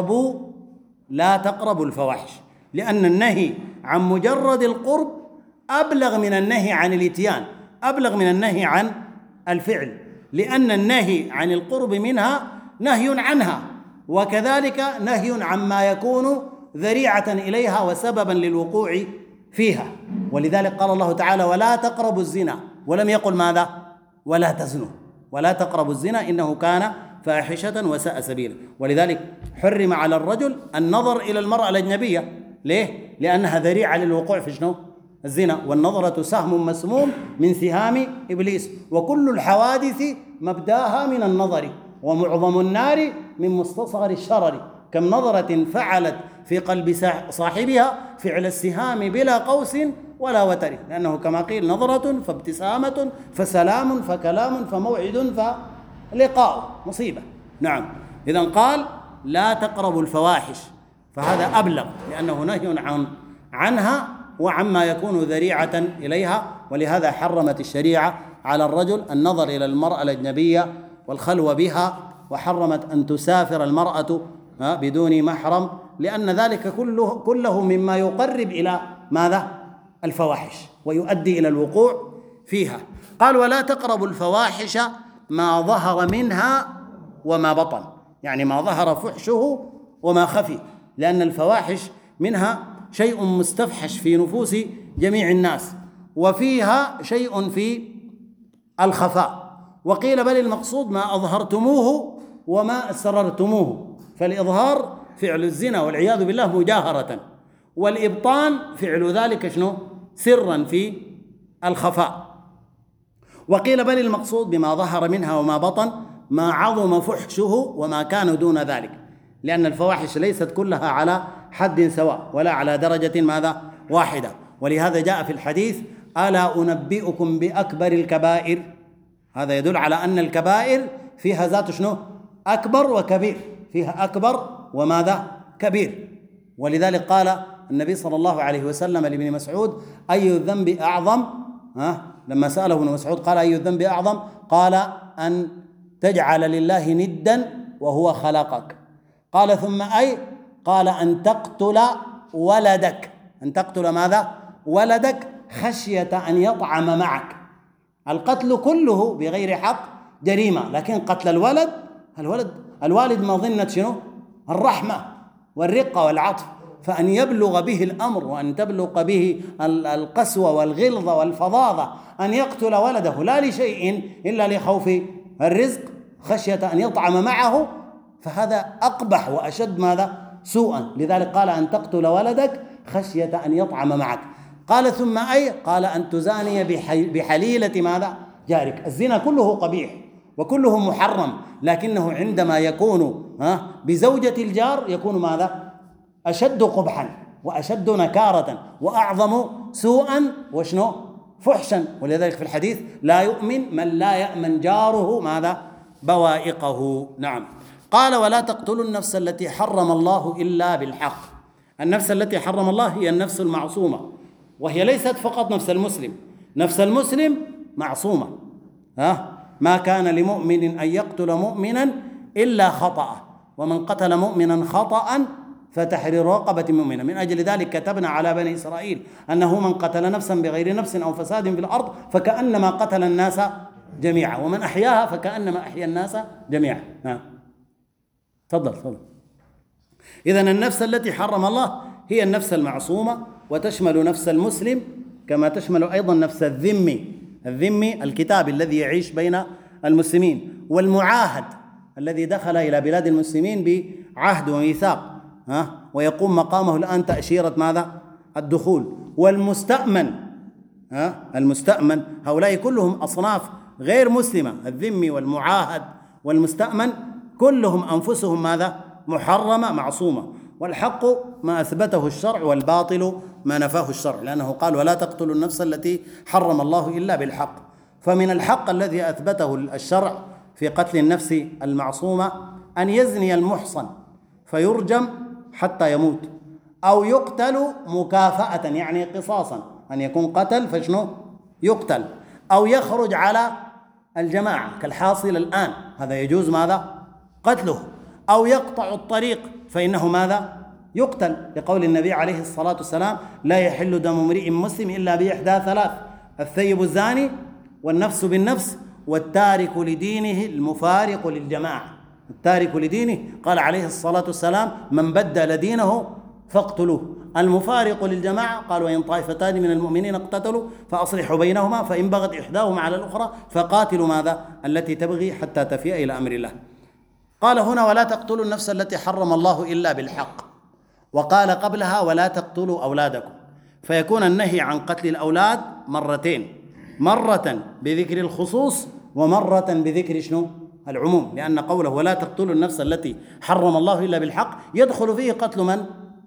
تقربوا الفواحش، لأن النهي عن مجرد القرب أبلغ من النهي عن الإتيان، أبلغ من النهي عن الفعل، لأن النهي عن القرب منها نهي عنها، وكذلك نهي عما يكون ذريعة إليها وسببا للوقوع فيها. ولذلك قال الله تعالى ولا تقربوا الزنا، ولم يقل ماذا؟ ولا تزنوا، ولا تقربوا الزنا إنه كان فاحشة وساء سبيلا. ولذلك حرم على الرجل النظر إلى المرأة الأجنبية. ليه؟ لأنها ذريعة للوقوع في شنو؟ الزنا، والنظرة سهم مسموم من سهام إبليس، وكل الحوادث مبداها من النظر، ومعظم النار من مستصغر الشرر. كم نظرة فعلت في قلب صاحبها فعل السهام بلا قوس ولا وتر، لأنه كما قيل نظرة فابتسامة فسلام فكلام فموعد فلقاء، مصيبة. نعم، إذن قال لا تقربوا الفواحش، فهذا أبلغ لأنه نهي عنها وعما يكون ذريعة إليها. ولهذا حرمت الشريعة على الرجل النظر إلى المرأة الأجنبية والخلوة بها، وحرمت أن تسافر المرأة بدون محرم، لأن ذلك كله مما يقرب إلى ماذا؟ الفواحش، ويؤدي إلى الوقوع فيها. قال ولا تقربوا الفواحش ما ظهر منها وما بطن، يعني ما ظهر فحشه وما خفي، لأن الفواحش منها شيء مستفحش في نفوس جميع الناس، وفيها شيء في الخفاء. وقيل بل المقصود ما أظهرتموه وما أسررتموه، فالإظهار فعل الزنا والعياذ بالله مجاهرة، والإبطان فعل ذلك شنو؟ سرا في الخفاء. وقيل بل المقصود بما ظهر منها وما بطن ما عظم فحشه وما كان دون ذلك، لأن الفواحش ليست كلها على حد سواء ولا على درجة ماذا؟ واحدة. ولهذا جاء في الحديث ألا أنبئكم بأكبر الكبائر، هذا يدل على أن الكبائر فيها ذات شنو؟ أكبر وكبير، فيها أكبر وماذا؟ كبير. ولذلك قال النبي صلى الله عليه وسلم لابن مسعود أي الذنب أعظم؟ لما سأله ابن مسعود قال أي الذنب أعظم؟ قال أن تجعل لله ندا وهو خلقك. قال ثم أي؟ قال أن تقتل ولدك. أن تقتل ماذا؟ ولدك خشية أن يطعم معك. القتل كله بغير حق جريمة، لكن قتل الوالد مظنة شنو؟ الرحمة والرقة والعطف، فأن يبلغ به الأمر وأن تبلغ به القسوة والغلظة والفظاظة أن يقتل ولده لا لشيء إلا لخوف الرزق خشية أن يطعم معه، فهذا أقبح وأشد ماذا؟ سوءا. لذلك قال أن تقتل ولدك خشية أن يطعم معك. قال ثم أي؟ قال أن تزاني بحليلة ماذا؟ جارك. الزنا كله قبيح وكله محرم، لكنه عندما يكون بزوجة الجار يكون ماذا؟ أشد قبحا وأشد نكارة وأعظم سوءا وشنو؟ فحشا. ولذلك في الحديث لا يؤمن من لا يأمن جاره ماذا؟ بوائقه. نعم. قال ولا تقتلوا النفس التي حرم الله إلا بالحق. النفس التي حرم الله هي النفس المعصومة، وهي ليست فقط نفس المسلم، نفس المسلم معصومة. ما كان لمؤمن أن يقتل مؤمنا إلا خطأ، ومن قتل مؤمنا خطأ فتحرير رقبة مؤمنة. من أجل ذلك كتبنا على بني إسرائيل أنه من قتل نفسا بغير نفس أو فساد في الأرض فكأنما قتل الناس جميعا، ومن أحياها فكأنما أحيا الناس جميعا. تفضل. إذن النفس التي حرم الله هي النفس المعصومة، وتشمل نفس المسلم كما تشمل أيضا نفس الذمي الكتاب الذي يعيش بين المسلمين، والمعاهد الذي دخل إلى بلاد المسلمين بعهد وميثاق ويقوم مقامه الآن تأشيرة ماذا؟ الدخول. والمستأمن المستأمن، هؤلاء كلهم أصناف غير مسلمة، الذمي والمعاهد والمستأمن كلهم أنفسهم ماذا؟ محرمة معصومة. والحق ما أثبته الشرع والباطل ما نفاه الشرع، لأنه قال ولا تقتلوا النفس التي حرم الله إلا بالحق. فمن الحق الذي أثبته الشرع في قتل النفس المعصومة أن يزني المحصن فيرجم حتى يموت، أو يقتل مكافأة يعني قصاصا، أن يكون قتل فشنو يقتل، أو يخرج على الجماعة كالحاصل الآن، هذا يجوز ماذا قتله، أو يقطع الطريق فإنه ماذا يقتل، لقول النبي عليه الصلاة والسلام: لا يحل دم امرئ مسلم إلا بإحدى ثلاث: الثيب الزاني، والنفس بالنفس، والتارك لدينه المفارق للجماعة. التارك لدينه قال عليه الصلاة والسلام: من بدل دينه فاقتلوه. المفارق للجماعة قال: وإن طائفتان من المؤمنين اقتتلوا فأصلحوا بينهما فإن بغت إحداهما على الأخرى فقاتلوا ماذا التي تبغي حتى تفيء إلى أمر الله. قال هنا: ولا تقتلوا النفس التي حرم الله إلا بالحق، وقال قبلها: ولا تقتلوا أولادكم، فيكون النهي عن قتل الأولاد مرتين، مرة بذكر الخصوص ومرة بذكر شنو العموم، لأن قوله ولا تقتلوا النفس التي حرم الله إلا بالحق يدخل فيه قتل من؟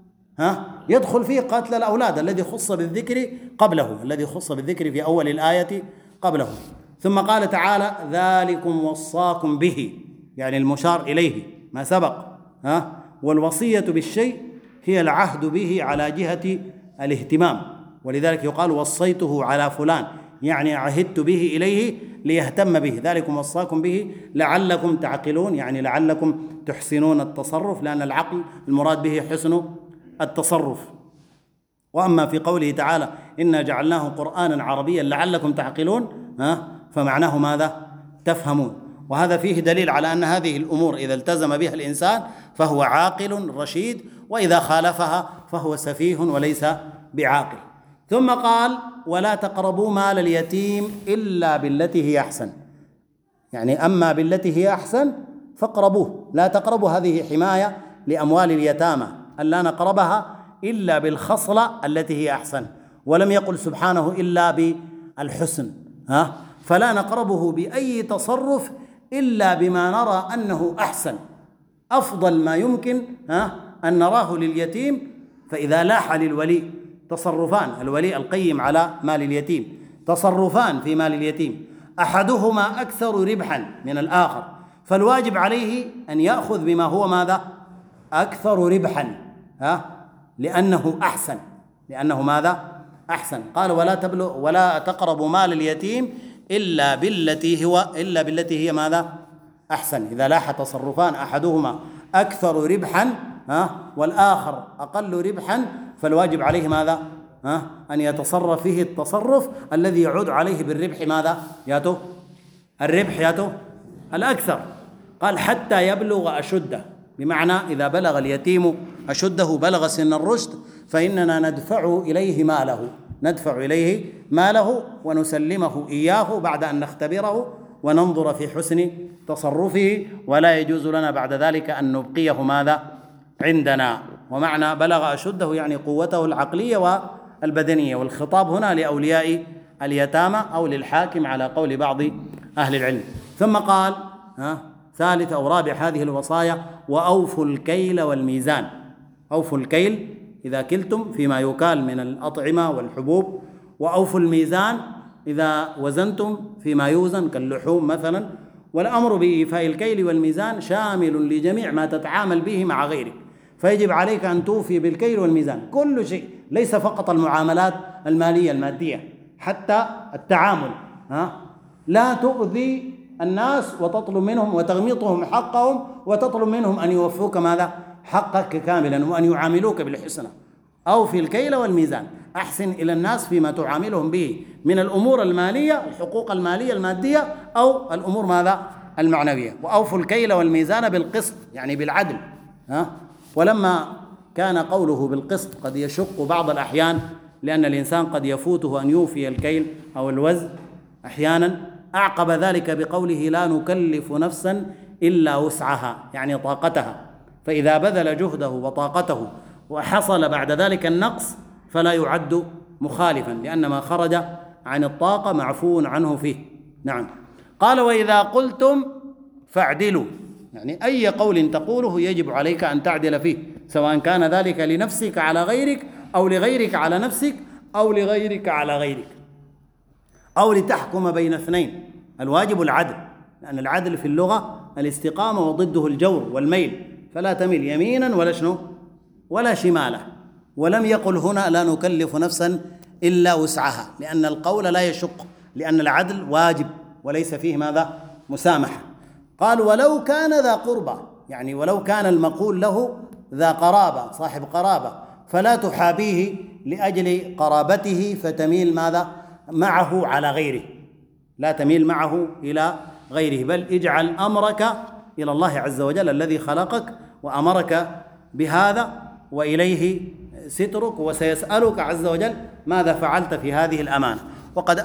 يدخل فيه قتل الأولاد الذي خص بالذكر قبله، الذي خص بالذكر في أول الآية قبله. ثم قال تعالى: ذلكم وصاكم به، يعني المشار إليه ما سبق، والوصية بالشيء هي العهد به على جهة الاهتمام، ولذلك يقال وصيته على فلان، يعني عهدت به إليه ليهتم به. ذلكم وصاكم به لعلكم تعقلون، يعني لعلكم تحسنون التصرف، لأن العقل المراد به حسن التصرف. وأما في قوله تعالى: إنا جعلناه قرآنا عربيا لعلكم تعقلون، فمعناه ماذا؟ تفهمون. وهذا فيه دليل على أن هذه الأمور إذا التزم بها الإنسان فهو عاقل رشيد، وإذا خالفها فهو سفيه وليس بعاقل. ثم قال: ولا تقربوا مال اليتيم إلا بالتي هي أحسن، يعني أما بالتي هي أحسن فاقربوه، لا تقربوا، هذه حماية لأموال اليتامى، ألا نقربها إلا بالخصلة التي هي أحسن، ولم يقل سبحانه إلا بالحسن، فلا نقربه بأي تصرف إلا بما نرى أنه أحسن، أفضل ما يمكن أن نراه لليتيم. فإذا لاح للولي تصرفان، الولي القيم على مال اليتيم، تصرفان في مال اليتيم أحدهما أكثر ربحا من الآخر، فالواجب عليه أن يأخذ بما هو ماذا أكثر ربحا، لأنه أحسن، لأنه ماذا أحسن. قال: ولا تقربوا مال اليتيم إلا بالتي هي ماذا أحسن. إذا لاح تصرفان أحدهما أكثر ربحا والآخر أقل ربحا، فالواجب عليه ماذا أن يتصرف فيه التصرف الذي يعود عليه بالربح ماذا الربح الأكثر. قال: حتى يبلغ أشده، بمعنى إذا بلغ اليتيم أشده، بلغ سن الرشد، فإننا ندفع إليه ماله ونسلمه إياه بعد أن نختبره وننظر في حسن تصرفه، ولا يجوز لنا بعد ذلك أن نبقيه ماذا عندنا. ومعنى بلغ أشده يعني قوته العقلية والبدنية، والخطاب هنا لأولياء اليتامى أو للحاكم على قول بعض أهل العلم. ثم قال ثالث أو رابع هذه الوصايا: وأوفوا الكيل والميزان. أوفوا الكيل إذا كلتم فيما يكال من الأطعمة والحبوب، وأوفوا الميزان إذا وزنتم فيما يوزن كاللحوم مثلا. والأمر بإيفاء الكيل والميزان شامل لجميع ما تتعامل به مع غيرك، فيجب عليك أن توفي بالكيل والميزان كل شيء، ليس فقط المعاملات المالية المادية، حتى التعامل. لا تؤذي الناس وتطلب منهم وتغميطهم حقهم وتطلب منهم أن يوفوك ماذا حقك كاملا وأن يعاملوك بالحسنى. أو في الكيل والميزان، أحسن إلى الناس فيما تعاملهم به من الأمور المالية، الحقوق المالية المادية، أو الأمور ماذا المعنوية. وأوفوا الكيل والميزان بالقسط، يعني بالعدل. ولما كان قوله بالقسط قد يشق بعض الأحيان، لأن الإنسان قد يفوته أن يوفي الكيل أو الوزن أحيانا، أعقب ذلك بقوله: لا نكلف نفسا إلا وسعها، يعني طاقتها. فإذا بذل جهده وطاقته وحصل بعد ذلك النقص فلا يعد مخالفا، لأن ما خرج عن الطاقة معفو عنه فيه. نعم. قال: وإذا قلتم فاعدلوا، يعني أي قول تقوله يجب عليك أن تعدل فيه، سواء كان ذلك لنفسك على غيرك، أو لغيرك على نفسك، أو لغيرك على غيرك. أو لتحكم بين اثنين. الواجب العدل، لأن العدل في اللغة الاستقامة وضده الجور والميل، فلا تميل يمينا ولا شنو ولا شمالا. ولم يقل هنا لا نكلف نفسا إلا وسعها، لأن القول لا يشق، لأن العدل واجب وليس فيه ماذا مسامحة. قال ولو كان ذا قربى، يعني ولو كان المقول له ذا قرابة صاحب قرابة، فلا تحابيه لأجل قرابته فتميل ماذا معه على غيره، لا تميل معه إلى غيره، بل اجعل أمرك إلى الله عز وجل الذي خلقك وأمرك بهذا، وإليه سترك، وسيسألك عز وجل ماذا فعلت في هذه الأمانة. وقد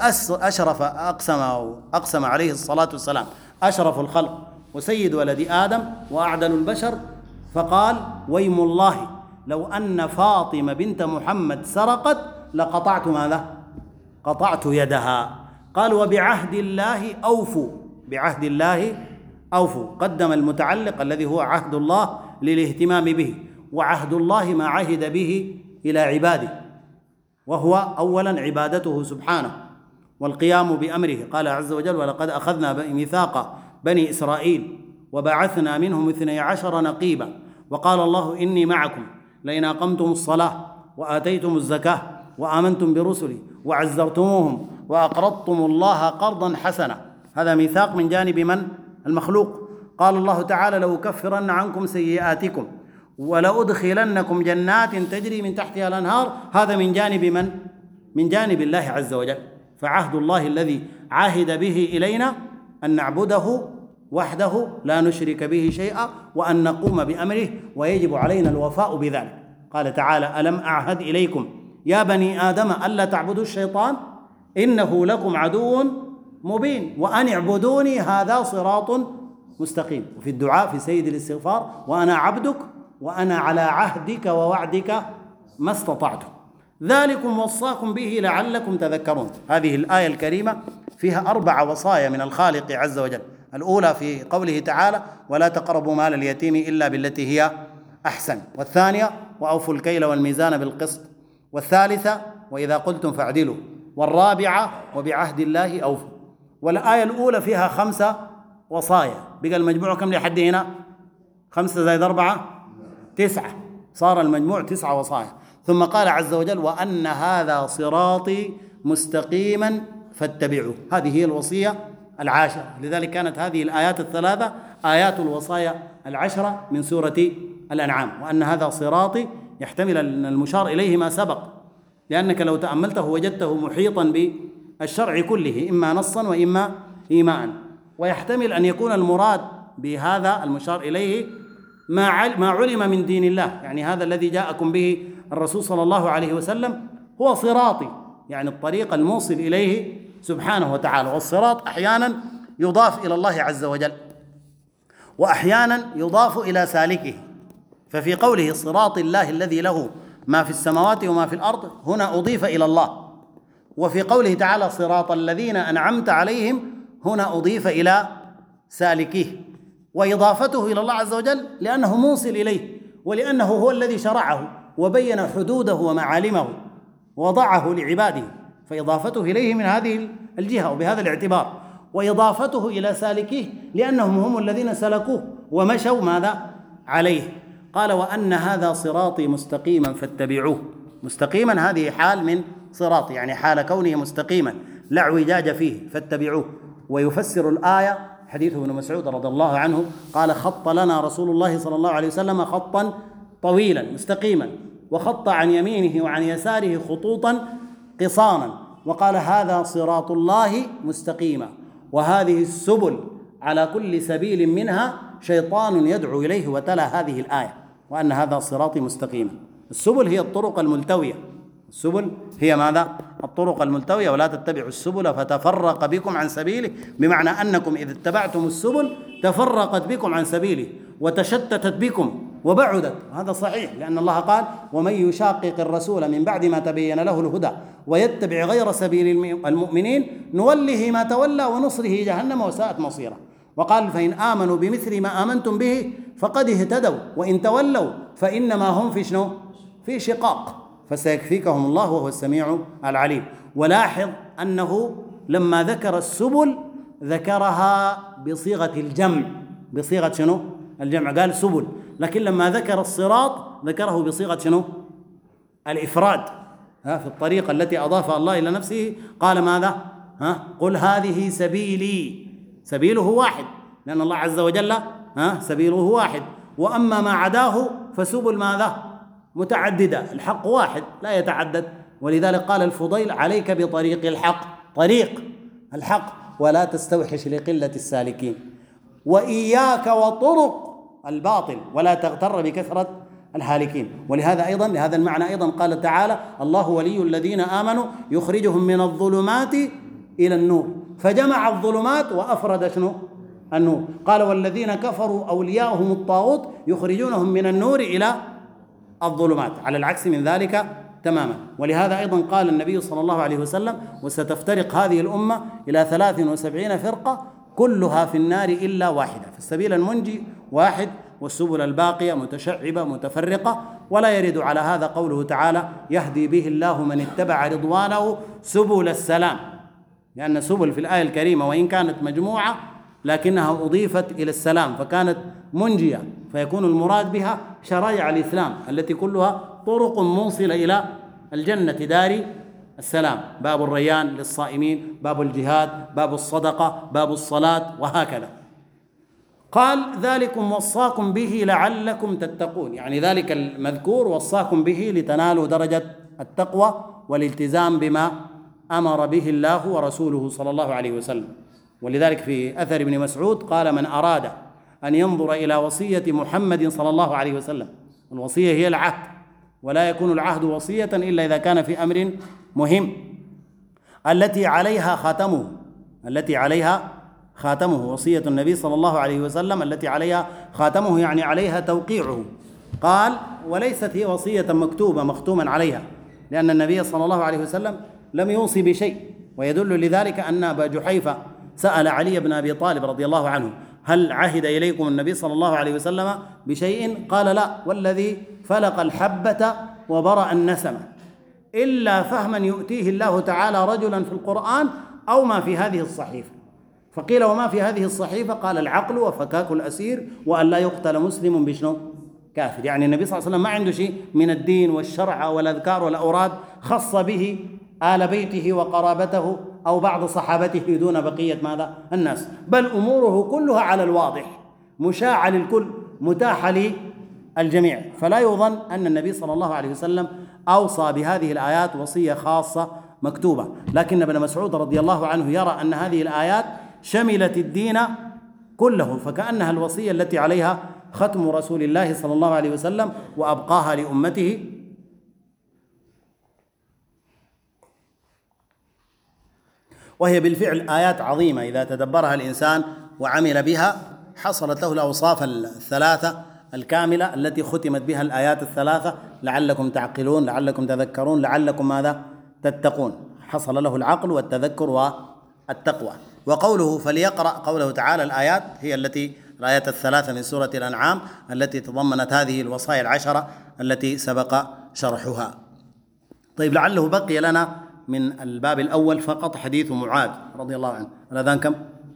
أقسم عليه الصلاة والسلام أشرف الخلق وسيد ولد آدم وأعدل البشر، فقال ويم الله لو أن فاطمة بنت محمد سرقت لقطعت ماذا؟ قطعت يدها. قال وبعهد الله أوفوا، بعهد الله أوفوا، قدم المتعلق الذي هو عهد الله للاهتمام به، وعهد الله ما عهد به إلى عباده، وهو أولا عبادته سبحانه والقيام بأمره. قال عز وجل ولقد أخذنا ميثاق بني إسرائيل وبعثنا منهم 12 نقيبا، وقال الله إني معكم لئن أقمتم الصلاة وآتيتم الزكاة وآمنتم برسلي وعزرتموهم وأقرضتم الله قرضا حسنا. هذا ميثاق من جانب من؟ المخلوق. قال الله تعالى لأكفرن عنكم سيئاتكم ولأدخلنكم جنات تجري من تحتها الأنهار. هذا من جانب من؟ من جانب الله عز وجل. فعهد الله الذي عاهد به إلينا أن نعبده وحده لا نشرك به شيئا، وأن نقوم بأمره، ويجب علينا الوفاء بذلك. قال تعالى ألم أعهد إليكم يا بني آدم ألا تعبدوا الشيطان إنه لكم عدو مبين وأن اعبدوني هذا صراط مستقيم. وفي الدعاء في سيد الاستغفار وأنا عبدك وأنا على عهدك ووعدك ما استطعت، ذلكم وصاكم به لعلكم تذكرون. هذه الآية الكريمة فيها 4 وصايا من الخالق عز وجل. الأولى في قوله تعالى ولا تقربوا مال اليتيم إلا بالتي هي أحسن، والثانية وأوفوا الكيل والميزان بالقسط، والثالثة وإذا قلتم فاعدلوا، والرابعة وبعهد الله أوفوا. والآية الأولى فيها 5 وصايا، بقى المجموع كم لحد هنا؟ 5 زائد 4 9، صار المجموع 9 وصايا. ثم قال عز وجل وأن هذا صراطي مستقيما فاتبعوه. هذه هي الوصية 10. لذلك كانت هذه الآيات 3 آيات الوصايا 10 من سورة الأنعام. وأن هذا صراطي يحتمل أن المشار إليه ما سبق، لأنك لو تأملته وجدته محيطا بالشرع كله إما نصا وإما إيماء، ويحتمل أن يكون المراد بهذا المشار إليه ما علم من دين الله، يعني هذا الذي جاءكم به الرسول صلى الله عليه وسلم هو صراطي، يعني الطريق الموصل إليه سبحانه وتعالى. والصراط أحيانا يضاف إلى الله عز وجل وأحيانا يضاف إلى سالكه. ففي قوله صراط الله الذي له ما في السماوات وما في الأرض هنا أضيف إلى الله، وفي قوله تعالى صراط الذين أنعمت عليهم هنا أضيف إلى سالكيه. وإضافته إلى الله عز وجل لأنه موصل إليه، ولأنه هو الذي شرعه وبين حدوده ومعالمه ووضعه لعباده، فإضافته إليه من هذه الجهة وبهذا الاعتبار. وإضافته إلى سالكيه لأنهم هم الذين سلكوه ومشوا ماذا عليه. قال وأن هذا صراطي مستقيما فاتبعوه. مستقيما هذه حال من صراط، يعني حال كونه مستقيما لا اعوجاج فيه، فاتبعوه. ويفسر الآية حديث ابن مسعود رضي الله عنه قال خط لنا رسول الله صلى الله عليه وسلم خطا طويلا مستقيما، وخط عن يمينه وعن يساره خطوطا قصانا، وقال هذا صراط الله مستقيما، وهذه السبل على كل سبيل منها شيطان يدعو إليه. وتلا هذه الآية وأن هذا صراطي مستقيما. السبل هي الطرق الملتوية، السبل هي ماذا؟ الطرق الملتوية. ولا تتبعوا السبل فتفرق بكم عن سبيله، بمعنى أنكم إذا اتبعتم السبل تفرقت بكم عن سبيله وتشتتت بكم وبعدت. هذا صحيح، لأن الله قال ومن يشاقق الرسول من بعد ما تبين له الهدى ويتبع غير سبيل المؤمنين نوله ما تولى ونصره جهنم وساءت مصيره. وقال فإن آمنوا بمثل ما آمنتم به فقد اهتدوا وإن تولوا فإنما هم في شنو؟ في شقاق، فسيكفيكهم الله وهو السميع العليم. ولاحظ أنه لما ذكر السبل ذكرها بصيغة الجمع، بصيغة شنو؟ الجمع، قال سبل. لكن لما ذكر الصراط ذكره بصيغة شنو؟ الإفراد. في الطريقة التي أضافها الله إلى نفسه قال ماذا؟ قل هذه سبيلي، سبيله واحد، لأن الله عز وجل سبيله واحد. وأما ما عداه فسبل ماذا؟ متعددة، الحق واحد لا يتعدد. ولذلك قال الفضيل: عليك بطريق الحق، طريق الحق، ولا تستوحش لقلة السالكين، وإياك وطرق الباطل، ولا تغتر بكثرة الهالكين. ولهذا أيضا، لهذا المعنى أيضا قال تعالى: الله ولي الذين آمنوا يخرجهم من الظلمات إلى النور، فجمع الظلمات وأفرد شنو؟ النور. قال: والذين كفروا أولياؤهم الطاغوت يخرجونهم من النور إلى الظلمات، على العكس من ذلك تماما. ولهذا أيضا قال النبي صلى الله عليه وسلم: وستفترق هذه الأمة إلى 73 فرقة كلها في النار إلا واحدة، فالسبيل المنجي واحد، والسبل الباقية متشعبة متفرقة. ولا يرد على هذا قوله تعالى: يهدي به الله من اتبع رضوانه سبل السلام، لأن سبل في الآية الكريمة وإن كانت مجموعة لكنها أضيفت إلى السلام فكانت منجية، فيكون المراد بها شرائع الإسلام التي كلها طرق موصلة إلى الجنة دار السلام: باب الريان للصائمين، باب الجهاد، باب الصدقة، باب الصلاة، وهكذا. قال: ذلكم وصاكم به لعلكم تتقون، يعني ذلك المذكور وصاكم به لتنالوا درجة التقوى والالتزام بما أمر به الله ورسوله صلى الله عليه وسلم. ولذلك في أثر ابن مسعود قال: من أراد أن ينظر إلى وصية محمد صلى الله عليه وسلم، الوصية هي العهد، ولا يكون العهد وصية إلا إذا كان في أمر مهم، التي عليها خاتمه وصية النبي صلى الله عليه وسلم التي عليها خاتمه، يعني عليها توقيعه. قال: وليست هي وصية مكتوبة مختوما عليها، لأن النبي صلى الله عليه وسلم لم يوصي بشيء. ويدل لذلك أن أبا جحيفة سأل علي بن أبي طالب رضي الله عنه: هل عهد إليكم النبي صلى الله عليه وسلم بشيء؟ قال: لا، والذي فلق الحبة وبرأ النسمة، إلا فهما يؤتيه الله تعالى رجلا في القرآن أو ما في هذه الصحيفة. فقيل: وما في هذه الصحيفة؟ قال: العقل وفكاك الأسير وأن لا يقتل مسلم بشنو؟ كافر. يعني النبي صلى الله عليه وسلم ما عنده شيء من الدين والشرع والأذكار والأوراد خص به آل بيته وقرابته أو بعض صحابته دون بقية ماذا؟ الناس، بل أموره كلها على الواضح، مشاعة للكل، متاحة للجميع. فلا يظن أن النبي صلى الله عليه وسلم أوصى بهذه الآيات وصية خاصة مكتوبة، لكن ابن مسعود رضي الله عنه يرى أن هذه الآيات شملت الدين كله، فكأنها الوصية التي عليها ختم رسول الله صلى الله عليه وسلم وأبقاها لأمته. وهي بالفعل آيات عظيمة إذا تدبرها الإنسان وعمل بها حصلت له الأوصاف الثلاثة الكاملة التي ختمت بها الآيات الثلاثة: لعلكم تعقلون، لعلكم تذكرون، لعلكم ماذا؟ تتقون. حصل له العقل والتذكر والتقوى. وقوله فليقرأ، قوله تعالى الآيات هي الآيات الثلاثة من سورة الأنعام التي تضمنت هذه الوصايا العشرة التي سبق شرحها. طيب، لعله بقي لنا من الباب الأول فقط حديث معاذ رضي الله عنه. الأذان كم؟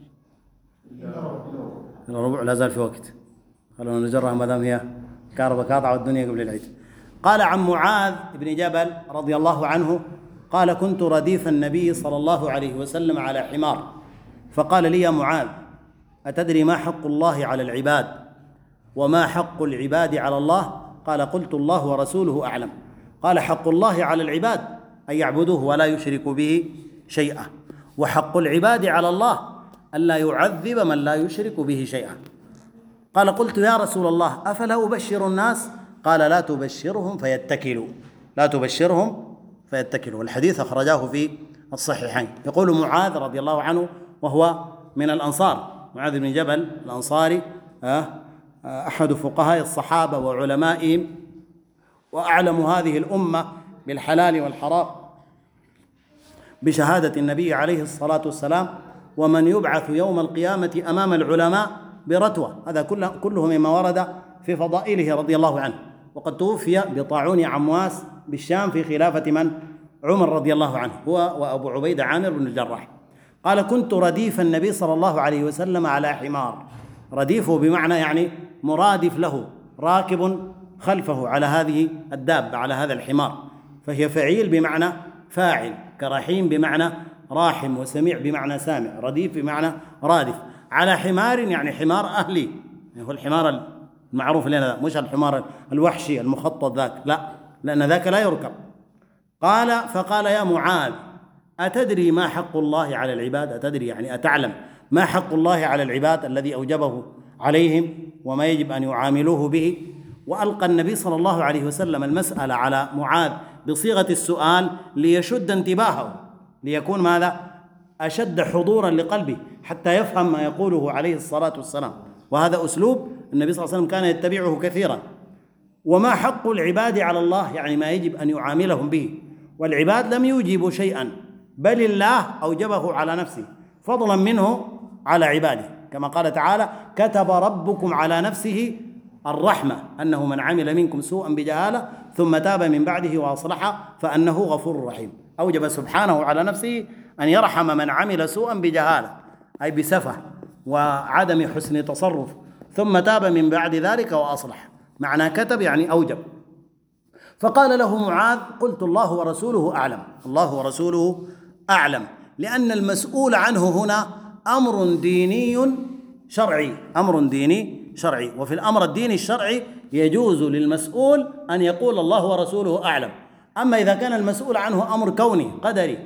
الربع، لا زال في وقت، خلونا نجرها ما دام هي كهرباء قاطعة والدنيا قبل العيد. قال عن معاذ بن جبل رضي الله عنه قال: كنت رديف النبي صلى الله عليه وسلم على حمار، فقال لي: يا معاذ، أتدري ما حق الله على العباد وما حق العباد على الله؟ قال: قلت: الله ورسوله أعلم. قال: حق الله على العباد أن يعبدوه ولا يشركوا به شيئا، وحق العباد على الله ألا يعذب من لا يشرك به شيئا. قال: قلت: يا رسول الله، أفلا أبشر الناس؟ قال: لا تبشرهم فيتكلوا، لا تبشرهم فيتكلوا. والحديث أخرجاه في الصحيحين. يقول معاذ رضي الله عنه وهو من الأنصار، معاذ بن جبل الأنصاري، أحد فقهاء الصحابة وعلمائهم، وأعلم هذه الأمة بالحلال والحرام بشهادة النبي عليه الصلاة والسلام، ومن يبعث يوم القيامة أمام العلماء برتوة. هذا كله مما ورد في فضائله رضي الله عنه. وقد توفي بطاعون عمواس بالشام في خلافة من؟ عمر رضي الله عنه، هو وأبو عبيدة عامر بن الجراح. قال: كنت رديف النبي صلى الله عليه وسلم على حمار. رديفه بمعنى يعني مرادف له، راكب خلفه على هذه الدابة، على هذا الحمار، فهي فعيل بمعنى فاعل، كرحيم بمعنى راحم، وسميع بمعنى سامع، رديف بمعنى رادف. على حمار يعني حمار أهلي، يعني هو الحمار المعروف لنا، مش الحمار الوحشي المخطط ذاك، لا، لأن ذاك لا يركب. فقال: يا معاذ، أتدري ما حق الله على العباد؟ أتدري يعني أتعلم ما حق الله على العباد الذي أوجبه عليهم وما يجب أن يعاملوه به؟ وألقى النبي صلى الله عليه وسلم المسألة على معاذ بصيغة السؤال ليشد انتباهه، ليكون ماذا؟ أشد حضورا لقلبه، حتى يفهم ما يقوله عليه الصلاة والسلام. وهذا أسلوب النبي صلى الله عليه وسلم كان يتبعه كثيرا. وما حق العباد على الله؟ يعني ما يجب أن يعاملهم به. والعباد لم يوجبوا شيئا، بل الله أوجبه على نفسه فضلا منه على عباده، كما قال تعالى: كتب ربكم على نفسه الرحمة أنه من عمل منكم سوءا بجهالة ثم تاب من بعده وأصلح فأنه غفور رحيم. أوجب سبحانه على نفسه أن يرحم من عمل سوءا بجهالة، أي بسفه وعدم حسن تصرف، ثم تاب من بعد ذلك وأصلح. معنى كتب يعني أوجب. فقال له معاذ: قلت الله ورسوله أعلم. الله ورسوله أعلم، لأن المسؤول عنه هنا أمر ديني شرعي، أمر ديني شرعي. وفي الأمر الديني الشرعي يجوز للمسؤول أن يقول الله ورسوله أعلم. أما إذا كان المسؤول عنه أمر كوني قدري،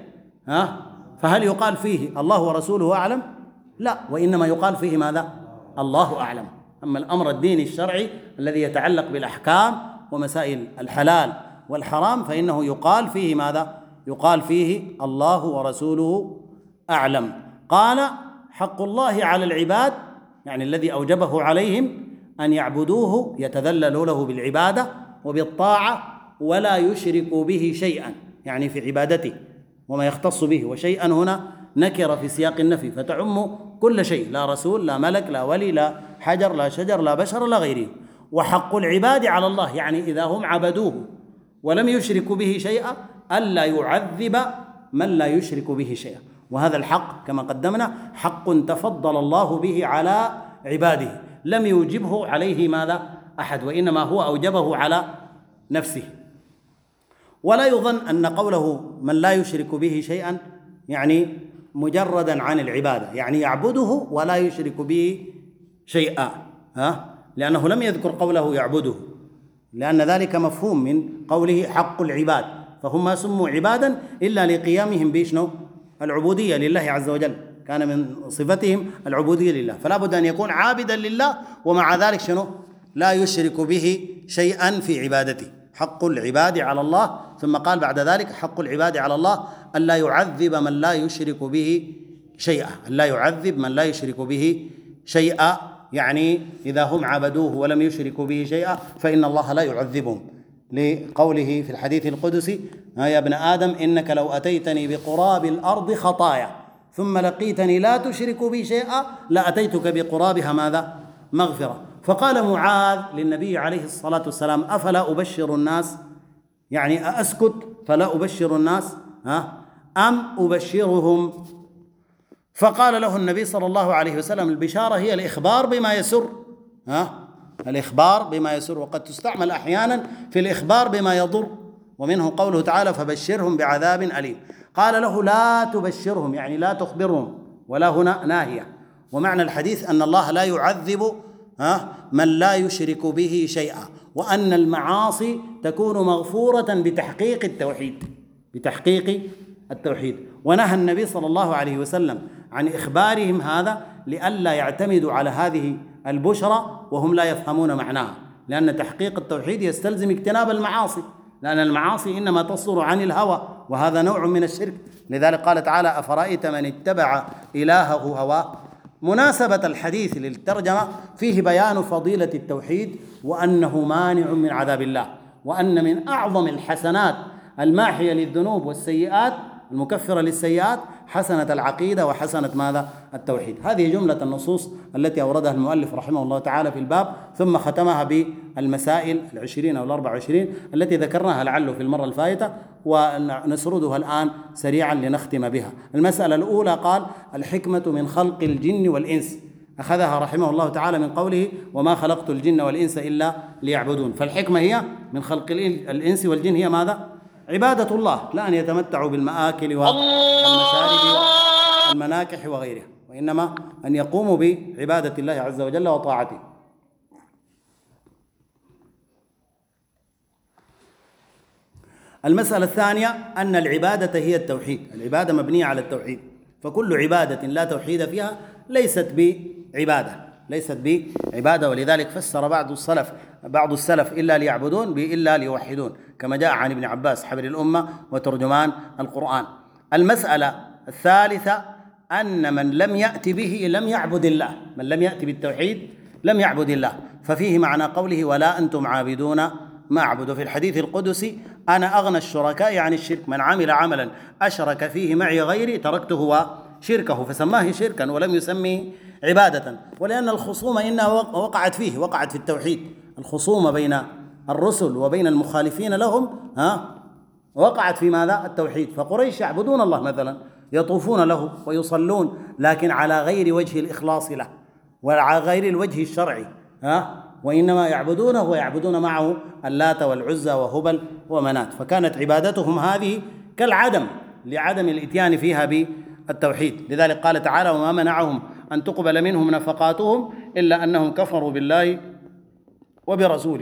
فهل يقال فيه الله ورسوله أعلم؟ لا، وإنما يقال فيه ماذا؟ الله أعلم. أما الأمر الديني الشرعي الذي يتعلق بالأحكام ومسائل الحلال والحرام فإنه يقال فيه ماذا؟ يقال فيه الله ورسوله أعلم. قال: حق الله على العباد، يعني الذي أوجبه عليهم أن يعبدوه، يتذللوا له بالعبادة وبالطاعة، ولا يشركوا به شيئا، يعني في عبادته وما يختص به. وشيئا هنا نكر في سياق النفي، فتعم كل شيء، لا رسول، لا ملك، لا ولي، لا حجر، لا شجر، لا بشر، لا غيره. وحق العباد على الله، يعني إذا هم عبدوه ولم يشركوا به شيئا، ألا يعذب من لا يشرك به شيئا. وهذا الحق كما قدمنا حق تفضل الله به على عباده، لم يوجبه عليه ماذا؟ أحد، وإنما هو أوجبه على نفسه. ولا يظن أن قوله من لا يشرك به شيئا يعني مجردا عن العبادة، يعني يعبده ولا يشرك به شيئا، لأنه لم يذكر قوله يعبده، لأن ذلك مفهوم من قوله حق العباد، فهم ما سموا عبادا إلا لقيامهم بشنو؟ العبودية لله عز وجل، كان من صفتهم العبودية لله، فلا بد أن يكون عابدا لله ومع ذلك شنو؟ لا يشرك به شيئا في عبادته. حق العباد على الله، ثم قال بعد ذلك حق العباد على الله ألا يعذب من لا يشرك به شيئا، ألا يعذب من لا يشرك به شيئا، يعني إذا هم عبدوه ولم يشركوا به شيئا فإن الله لا يعذبهم، لقوله في الحديث القدسي: يا ابن آدم إنك لو أتيتني بقراب الأرض خطايا ثم لقيتني لا تشرك بي شيئا لأتيتك بقرابها ماذا؟ مغفرة. فقال معاذ للنبي عليه الصلاة والسلام: أفلا أبشر الناس؟ يعني أسكت فلا أبشر الناس أم أبشرهم؟ فقال له النبي صلى الله عليه وسلم: البشارة هي الإخبار بما يسر، الإخبار بما يسر، وقد تستعمل أحيانا في الإخبار بما يضر، ومنه قوله تعالى: فبشرهم بعذاب أليم. قال له: لا تبشرهم، يعني لا تخبرهم، ولا هنا ناهية. ومعنى الحديث أن الله لا يعذب من لا يشرك به شيئا، وأن المعاصي تكون مغفورة بتحقيق التوحيد، بتحقيق التوحيد. ونهى النبي صلى الله عليه وسلم عن إخبارهم هذا لئلا يعتمدوا على هذه البشرى وهم لا يفهمون معناها، لأن تحقيق التوحيد يستلزم اجتناب المعاصي، لأن المعاصي إنما تصدر عن الهوى، وهذا نوع من الشرك. لذلك قال تعالى: أفرأيت من اتبع إلهه هواه. مناسبة الحديث للترجمة فيه بيان فضيلة التوحيد، وأنه مانع من عذاب الله، وأن من أعظم الحسنات الماحية للذنوب والسيئات، المكفرة للسيئات، حسنة العقيدة وحسنة ماذا؟ التوحيد. هذه جملة النصوص التي أوردها المؤلف رحمه الله تعالى في الباب، ثم ختمها بالمسائل 20 أو 24 التي ذكرناها لعله في المرة الفائتة، ونسردها الآن سريعا لنختم بها. المسألة الأولى قال: الحكمة من خلق الجن والإنس، أخذها رحمه الله تعالى من قوله: وما خلقت الجن والإنس إلا ليعبدون. فالحكمة هي من خلق الإنس والجن هي ماذا؟ عبادة الله، لا أن يتمتعوا بالمآكل والمشارب والمناكح وغيرها، وإنما أن يقوموا بعبادة الله عز وجل وطاعته. المسألة الثانية أن العبادة هي التوحيد، العبادة مبنية على التوحيد، فكل عبادة لا توحيد فيها ليست بعبادة، ولذلك فسر بعض السلف إلا ليعبدون بإلا ليوحدون، كما جاء عن ابن عباس حبر الأمة وترجمان القرآن. المسألة الثالثة أن من لم يأتي به لم يعبد الله، من لم يأتي بالتوحيد لم يعبد الله، ففيه معنى قوله: ولا أنتم عابدون ما أعبد. في الحديث القدسي: أنا أغنى الشركاء عن الشرك، من عمل عملا أشرك فيه معي غيري تركته وشركه، فسماه شركا ولم يسميه عبادة. ولأن الخصومة إنها وقعت في التوحيد، الخصومة بين الرسل وبين المخالفين لهم وقعت في ماذا؟ التوحيد. فقريش يعبدون الله مثلا، يطوفون له ويصلون، لكن على غير وجه الإخلاص له وعلى غير الوجه الشرعي، وإنما يعبدونه ويعبدون معه اللات والعزى وهبل ومنات، فكانت عبادتهم هذه كالعدم لعدم الإتيان فيها بالتوحيد. لذلك قال تعالى: وما منعهم أن تقبل منهم نفقاتهم إلا أنهم كفروا بالله وبرسوله.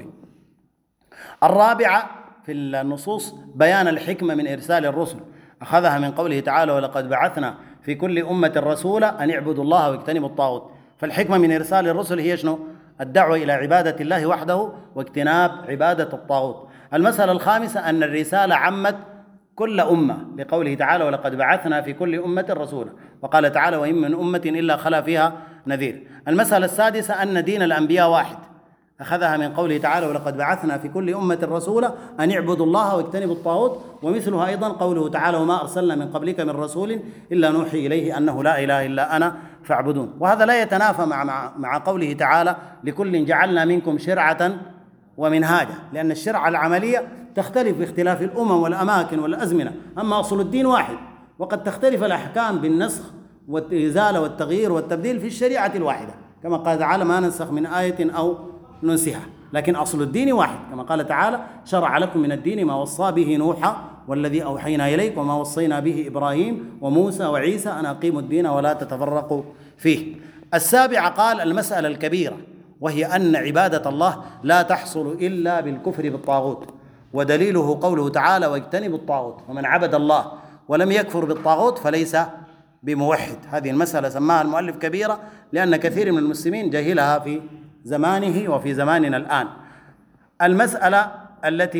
الرابعة في النصوص بيان الحكمة من إرسال الرسل، أخذها من قوله تعالى: ولقد بعثنا في كل أمة رسولا أن اعبدوا الله واجتنبوا الطاغوت. فالحكمة من إرسال الرسل هي شنو؟ الدعوة إلى عبادة الله وحده واجتناب عبادة الطاغوت. المسألة الخامسة أن الرسالة عمت كل أمة، لقوله تعالى: ولقد بعثنا في كل أمة رسولا، وقال تعالى: وإن من أمة إلا خلا فيها نذير. المسألة السادسة أن دين الأنبياء واحد، أخذها من قوله تعالى: ولقد بعثنا في كل أمة رسولا أن اعبدوا الله واجتنبوا الطاغوت. ومثلها أيضا قوله تعالى: وما أرسلنا من قبلك من رسول إلا نوحي إليه أنه لا إله إلا أنا فاعبدون. وهذا لا يتنافى مع قوله تعالى: لكل جعلنا منكم شرعة ومنهاجا، لأن الشرع العملية تختلف باختلاف الأمم والأماكن والأزمنة، أما أصل الدين واحد، وقد تختلف الأحكام بالنسخ والإزالة والتغيير والتبديل في الشريعة الواحدة، كما قال تعالى: ما ننسخ من آية أو ننسها، لكن أصل الدين واحد، كما قال تعالى: شرع لكم من الدين ما وصى به نوحا والذي أوحينا إليك وما وصينا به إبراهيم وموسى وعيسى أن أقيموا الدين ولا تتفرقوا فيه. السابعة قال: المسألة الكبيرة، وهي أن عبادة الله لا تحصل إلا بالكفر بالطاغوت، ودليله قوله تعالى: واجتنبوا الطاغوت، ومن عبد الله ولم يكفر بالطاغوت فليس بموحد. هذه المسألة سماها المؤلف كبيرة لأن كثير من المسلمين جهلها في زمانه وفي زماننا الآن. المسألة التي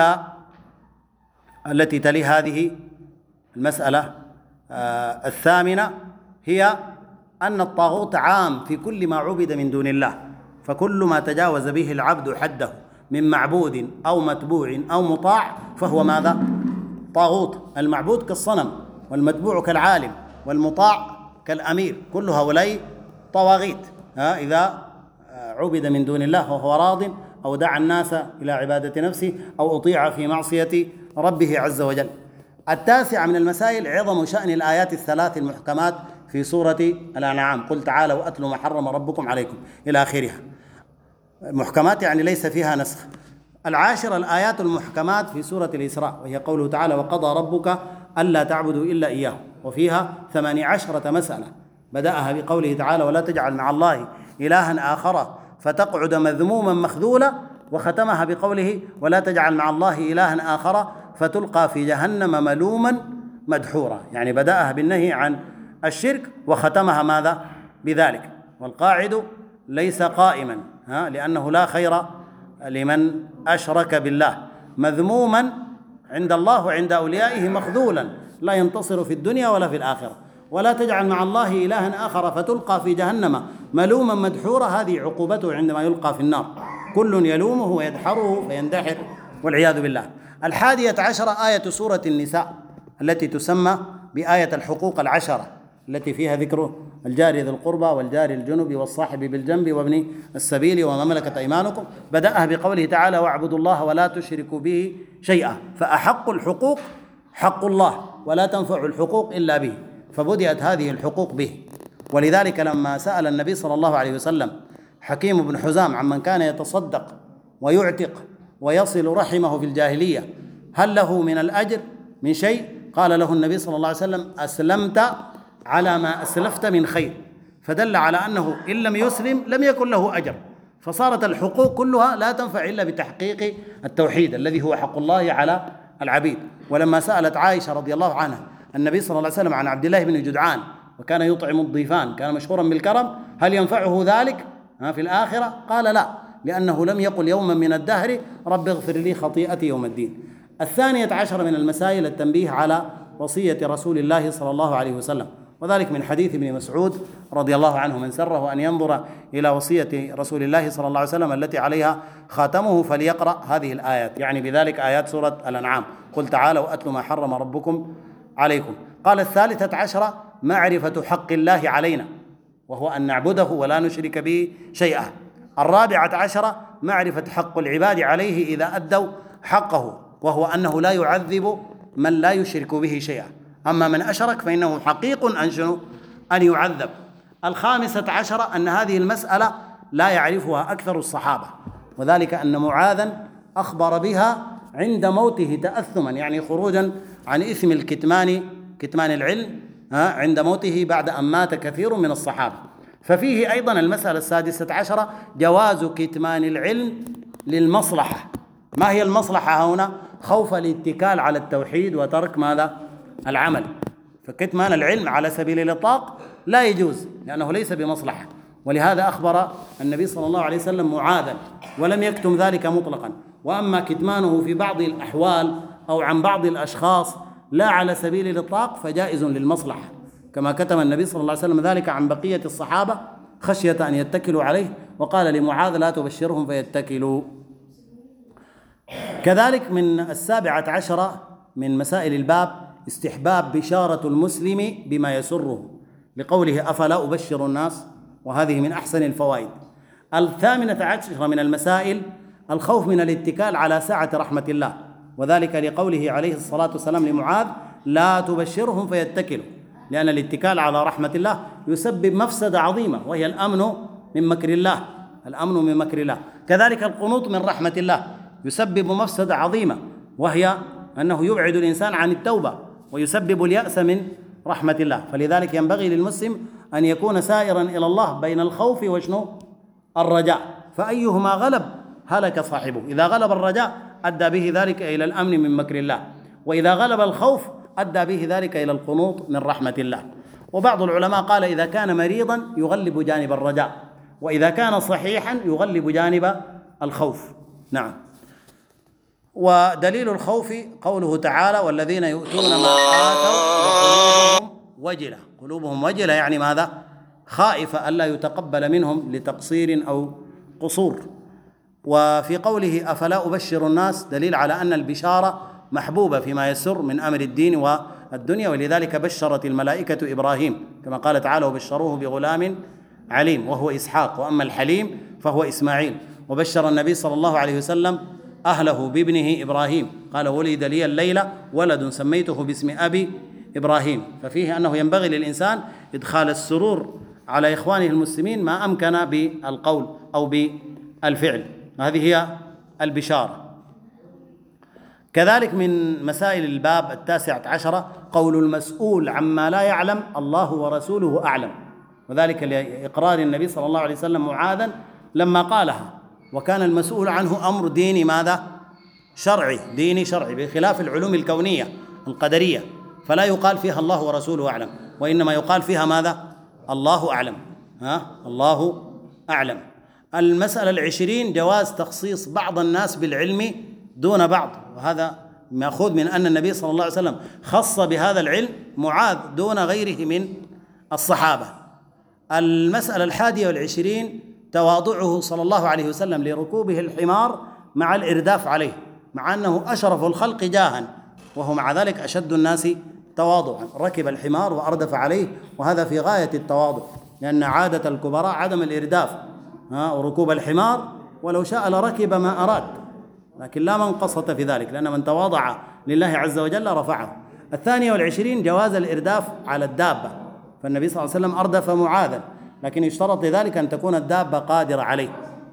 تلي هذه المسألة الثامنة هي أن الطاغوت عام في كل ما عبد من دون الله، فكل ما تجاوز به العبد حده من معبود أو متبوع أو مطاع فهو ماذا؟ طاغوت. المعبود كالصنم، والمتبوع كالعالم، والمطاع كالأمير، كل هؤلاء طواغيت. إذا عبد من دون الله وهو راض، أو دعا الناس إلى عبادة نفسه، أو أطيع في معصية ربه عز وجل. التاسع من المسائل عظم شأن الآيات الثلاث المحكمات في سورة الأنعام: قل تعالوا وأتلوا ما حرم ربكم عليكم إلى آخرها. محكمات يعني ليس فيها نسخ. العاشر الآيات المحكمات في سورة الإسراء، وهي قوله تعالى: وقضى ربك ألا تعبدوا إلا إياه، وفيها 18 مسألة، بدأها بقوله تعالى: ولا تجعل مع الله إلها آخر فتقعد مذموما مخذولا، وختمها بقوله: ولا تجعل مع الله إلها آخر فتلقى في جهنم ملوما مدحورا. يعني بدأها بالنهي عن الشرك وختمها ماذا؟ بذلك. والقاعد ليس قائما، لأنه لا خير لمن أشرك بالله، مذموما عند الله وعند أوليائه، مخذولا لا ينتصر في الدنيا ولا في الآخرة. ولا تجعل مع الله إلها آخر فتلقى في جهنم ملوما مدحورا، هذه عقوبته عندما يلقى في النار، كل يلومه ويدحره فيندحر والعياذ بالله. 11 آية سورة النساء التي تسمى بآية الحقوق العشرة التي فيها ذكر الجار ذي القربى والجار الجنب والصاحب بالجنب وابن السبيل وما ملكت أيمانكم، بدأها بقوله تعالى: واعبدوا الله ولا تشركوا به شيئا، فأحق الحقوق حق الله ولا تنفع الحقوق إلا به، فبدأت هذه الحقوق به. ولذلك لما سأل النبي صلى الله عليه وسلم حكيم بن حزام عمن كان يتصدق ويعتق ويصل رحمه في الجاهلية هل له من الأجر من شيء؟ قال له النبي صلى الله عليه وسلم: أسلمت على ما أسلفت من خير، فدل على أنه إن لم يسلم لم يكن له أجر، فصارت الحقوق كلها لا تنفع إلا بتحقيق التوحيد الذي هو حق الله على العبيد. ولما سألت عائشة رضي الله عنها النبي صلى الله عليه وسلم عن عبد الله بن جدعان وكان يطعم الضيفان، كان مشهورا بالكرم، هل ينفعه ذلك في الآخرة؟ قال لا، لأنه لم يقل يوما من الدهر رب اغفر لي خطيئتي يوم الدين. 12 من المسائل التنبيه على وصية رسول الله صلى الله عليه وسلم، وذلك من حديث ابن مسعود رضي الله عنه: من سره أن ينظر إلى وصية رسول الله صلى الله عليه وسلم التي عليها خاتمه فليقرأ هذه الآيات، يعني بذلك آيات سورة الأنعام: قل تعالوا أتل ما حرم ربكم عليكم. قال 13 معرفة حق الله علينا، وهو أن نعبده ولا نشرك به شيئا. 14 معرفة حق العباد عليه إذا أدوا حقه، وهو أنه لا يعذب من لا يشرك به شيئا، أما من أشرك فإنه حقيق أن يعذب. 15 أن هذه المسألة لا يعرفها أكثر الصحابة، وذلك أن معاذا أخبر بها عند موته تأثما، يعني خروجا عن إثم كتمان العلم عند موته بعد أن مات كثير من الصحابة. ففيه أيضا المسألة 16 جواز كتمان العلم للمصلحة. ما هي المصلحة هنا؟ خوف الاتكال على التوحيد وترك ماذا؟ العمل. فكتمان العلم على سبيل الإطلاق لا يجوز لأنه ليس بمصلحة، ولهذا أخبر النبي صلى الله عليه وسلم معاذا ولم يكتم ذلك مطلقا. وأما كتمانه في بعض الأحوال أو عن بعض الأشخاص لا على سبيل الإطلاق فجائز للمصلحة، كما كتم النبي صلى الله عليه وسلم ذلك عن بقية الصحابة خشية أن يتكلوا عليه، وقال لمعاذ: لا تبشرهم فيتكلوا. كذلك من 17 من مسائل الباب استحباب بشارة المسلم بما يسره، لقوله: أفلا أبشر الناس، وهذه من أحسن الفوائد. 18 من المسائل الخوف من الاتكال على سعة رحمة الله، وذلك لقوله عليه الصلاة والسلام لمعاذ: لا تبشرهم فيتكلوا، لأن الاتكال على رحمة الله يسبب مفسدة عظيمة وهي الأمن من مكر الله. كذلك القنوط من رحمة الله يسبب مفسدة عظيمة، وهي أنه يبعد الإنسان عن التوبة ويسبب اليأس من رحمة الله. فلذلك ينبغي للمسلم أن يكون سائرا إلى الله بين الخوف الرجاء، فأيهما غلب هلك صاحبه. إذا غلب الرجاء أدى به ذلك إلى الأمن من مكر الله، وإذا غلب الخوف أدى به ذلك إلى القنوط من رحمة الله. وبعض العلماء قال: إذا كان مريضا يغلب جانب الرجاء، وإذا كان صحيحا يغلب جانب الخوف. نعم. ودليل الخوف قوله تعالى: والذين يؤتون ما آتوا قلوبهم وجلة، يعني ماذا؟ خائفة ألا يتقبل منهم لتقصير أو قصور. وفي قوله: أفلا أبشر الناس دليل على أن البشارة محبوبة فيما يسر من أمر الدين والدنيا، ولذلك بشرت الملائكة إبراهيم كما قال تعالى: وبشروه بغلام عليم وهو إسحاق، وأما الحليم فهو إسماعيل. وبشر النبي صلى الله عليه وسلم أهله بابنه إبراهيم، قال: ولد لي الليلة ولد سميته باسم أبي إبراهيم. ففيه أنه ينبغي للإنسان إدخال السرور على إخوانه المسلمين ما أمكن بالقول أو بالفعل، هذه هي البشارة. كذلك من مسائل الباب 19 قول المسؤول عما لا يعلم: الله ورسوله أعلم، وذلك لإقرار النبي صلى الله عليه وسلم معاذا لما قالها، وكان المسؤول عنه أمر ديني ماذا؟ ديني شرعي، بخلاف العلوم الكونية القدرية فلا يقال فيها الله ورسوله أعلم، وإنما يقال فيها ماذا؟ الله أعلم. الله أعلم. المسألة 20 جواز تخصيص بعض الناس بالعلم دون بعض، وهذا مأخوذ من أن النبي صلى الله عليه وسلم خص بهذا العلم معاذ دون غيره من الصحابة. المسألة 21 تواضعه صلى الله عليه وسلم لركوبه الحمار مع الإرداف عليه، مع أنه أشرف الخلق جاها، وهو مع ذلك أشد الناس تواضعا، ركب الحمار وأردف عليه، وهذا في غاية التواضع، لأن عادة الكبراء عدم الإرداف وركوب الحمار، ولو شاء لركب ما أراد، لكن لا منقصة في ذلك، لأن من تواضع لله عز وجل رفعه. 22 جواز الإرداف على الدابة، فالنبي صلى الله عليه وسلم أردف معاذا، لكن يشترط لذلك أن تكون الدابة قادرة عليه.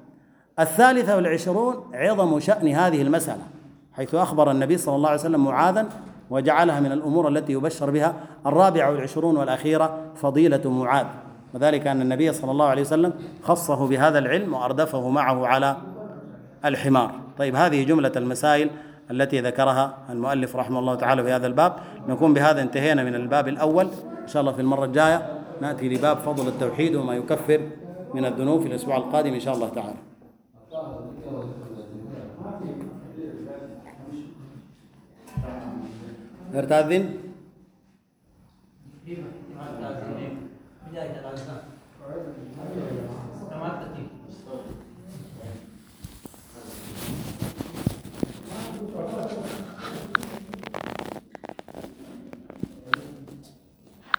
23 عظم شأن هذه المسألة، حيث أخبر النبي صلى الله عليه وسلم معاذا وجعلها من الأمور التي يبشر بها. 24 والأخيرة فضيلة معاذ، وذلك أن النبي صلى الله عليه وسلم خصه بهذا العلم وأردفه معه على الحمار. طيب، هذه جملة المسائل التي ذكرها المؤلف رحمه الله تعالى في هذا الباب. نكون بهذا انتهينا من الباب الأول. إن شاء الله في المرة الجاية نأتي لباب فضل التوحيد وما يكفر من الذنوب في الأسبوع القادم إن شاء الله تعالى. ارتاذن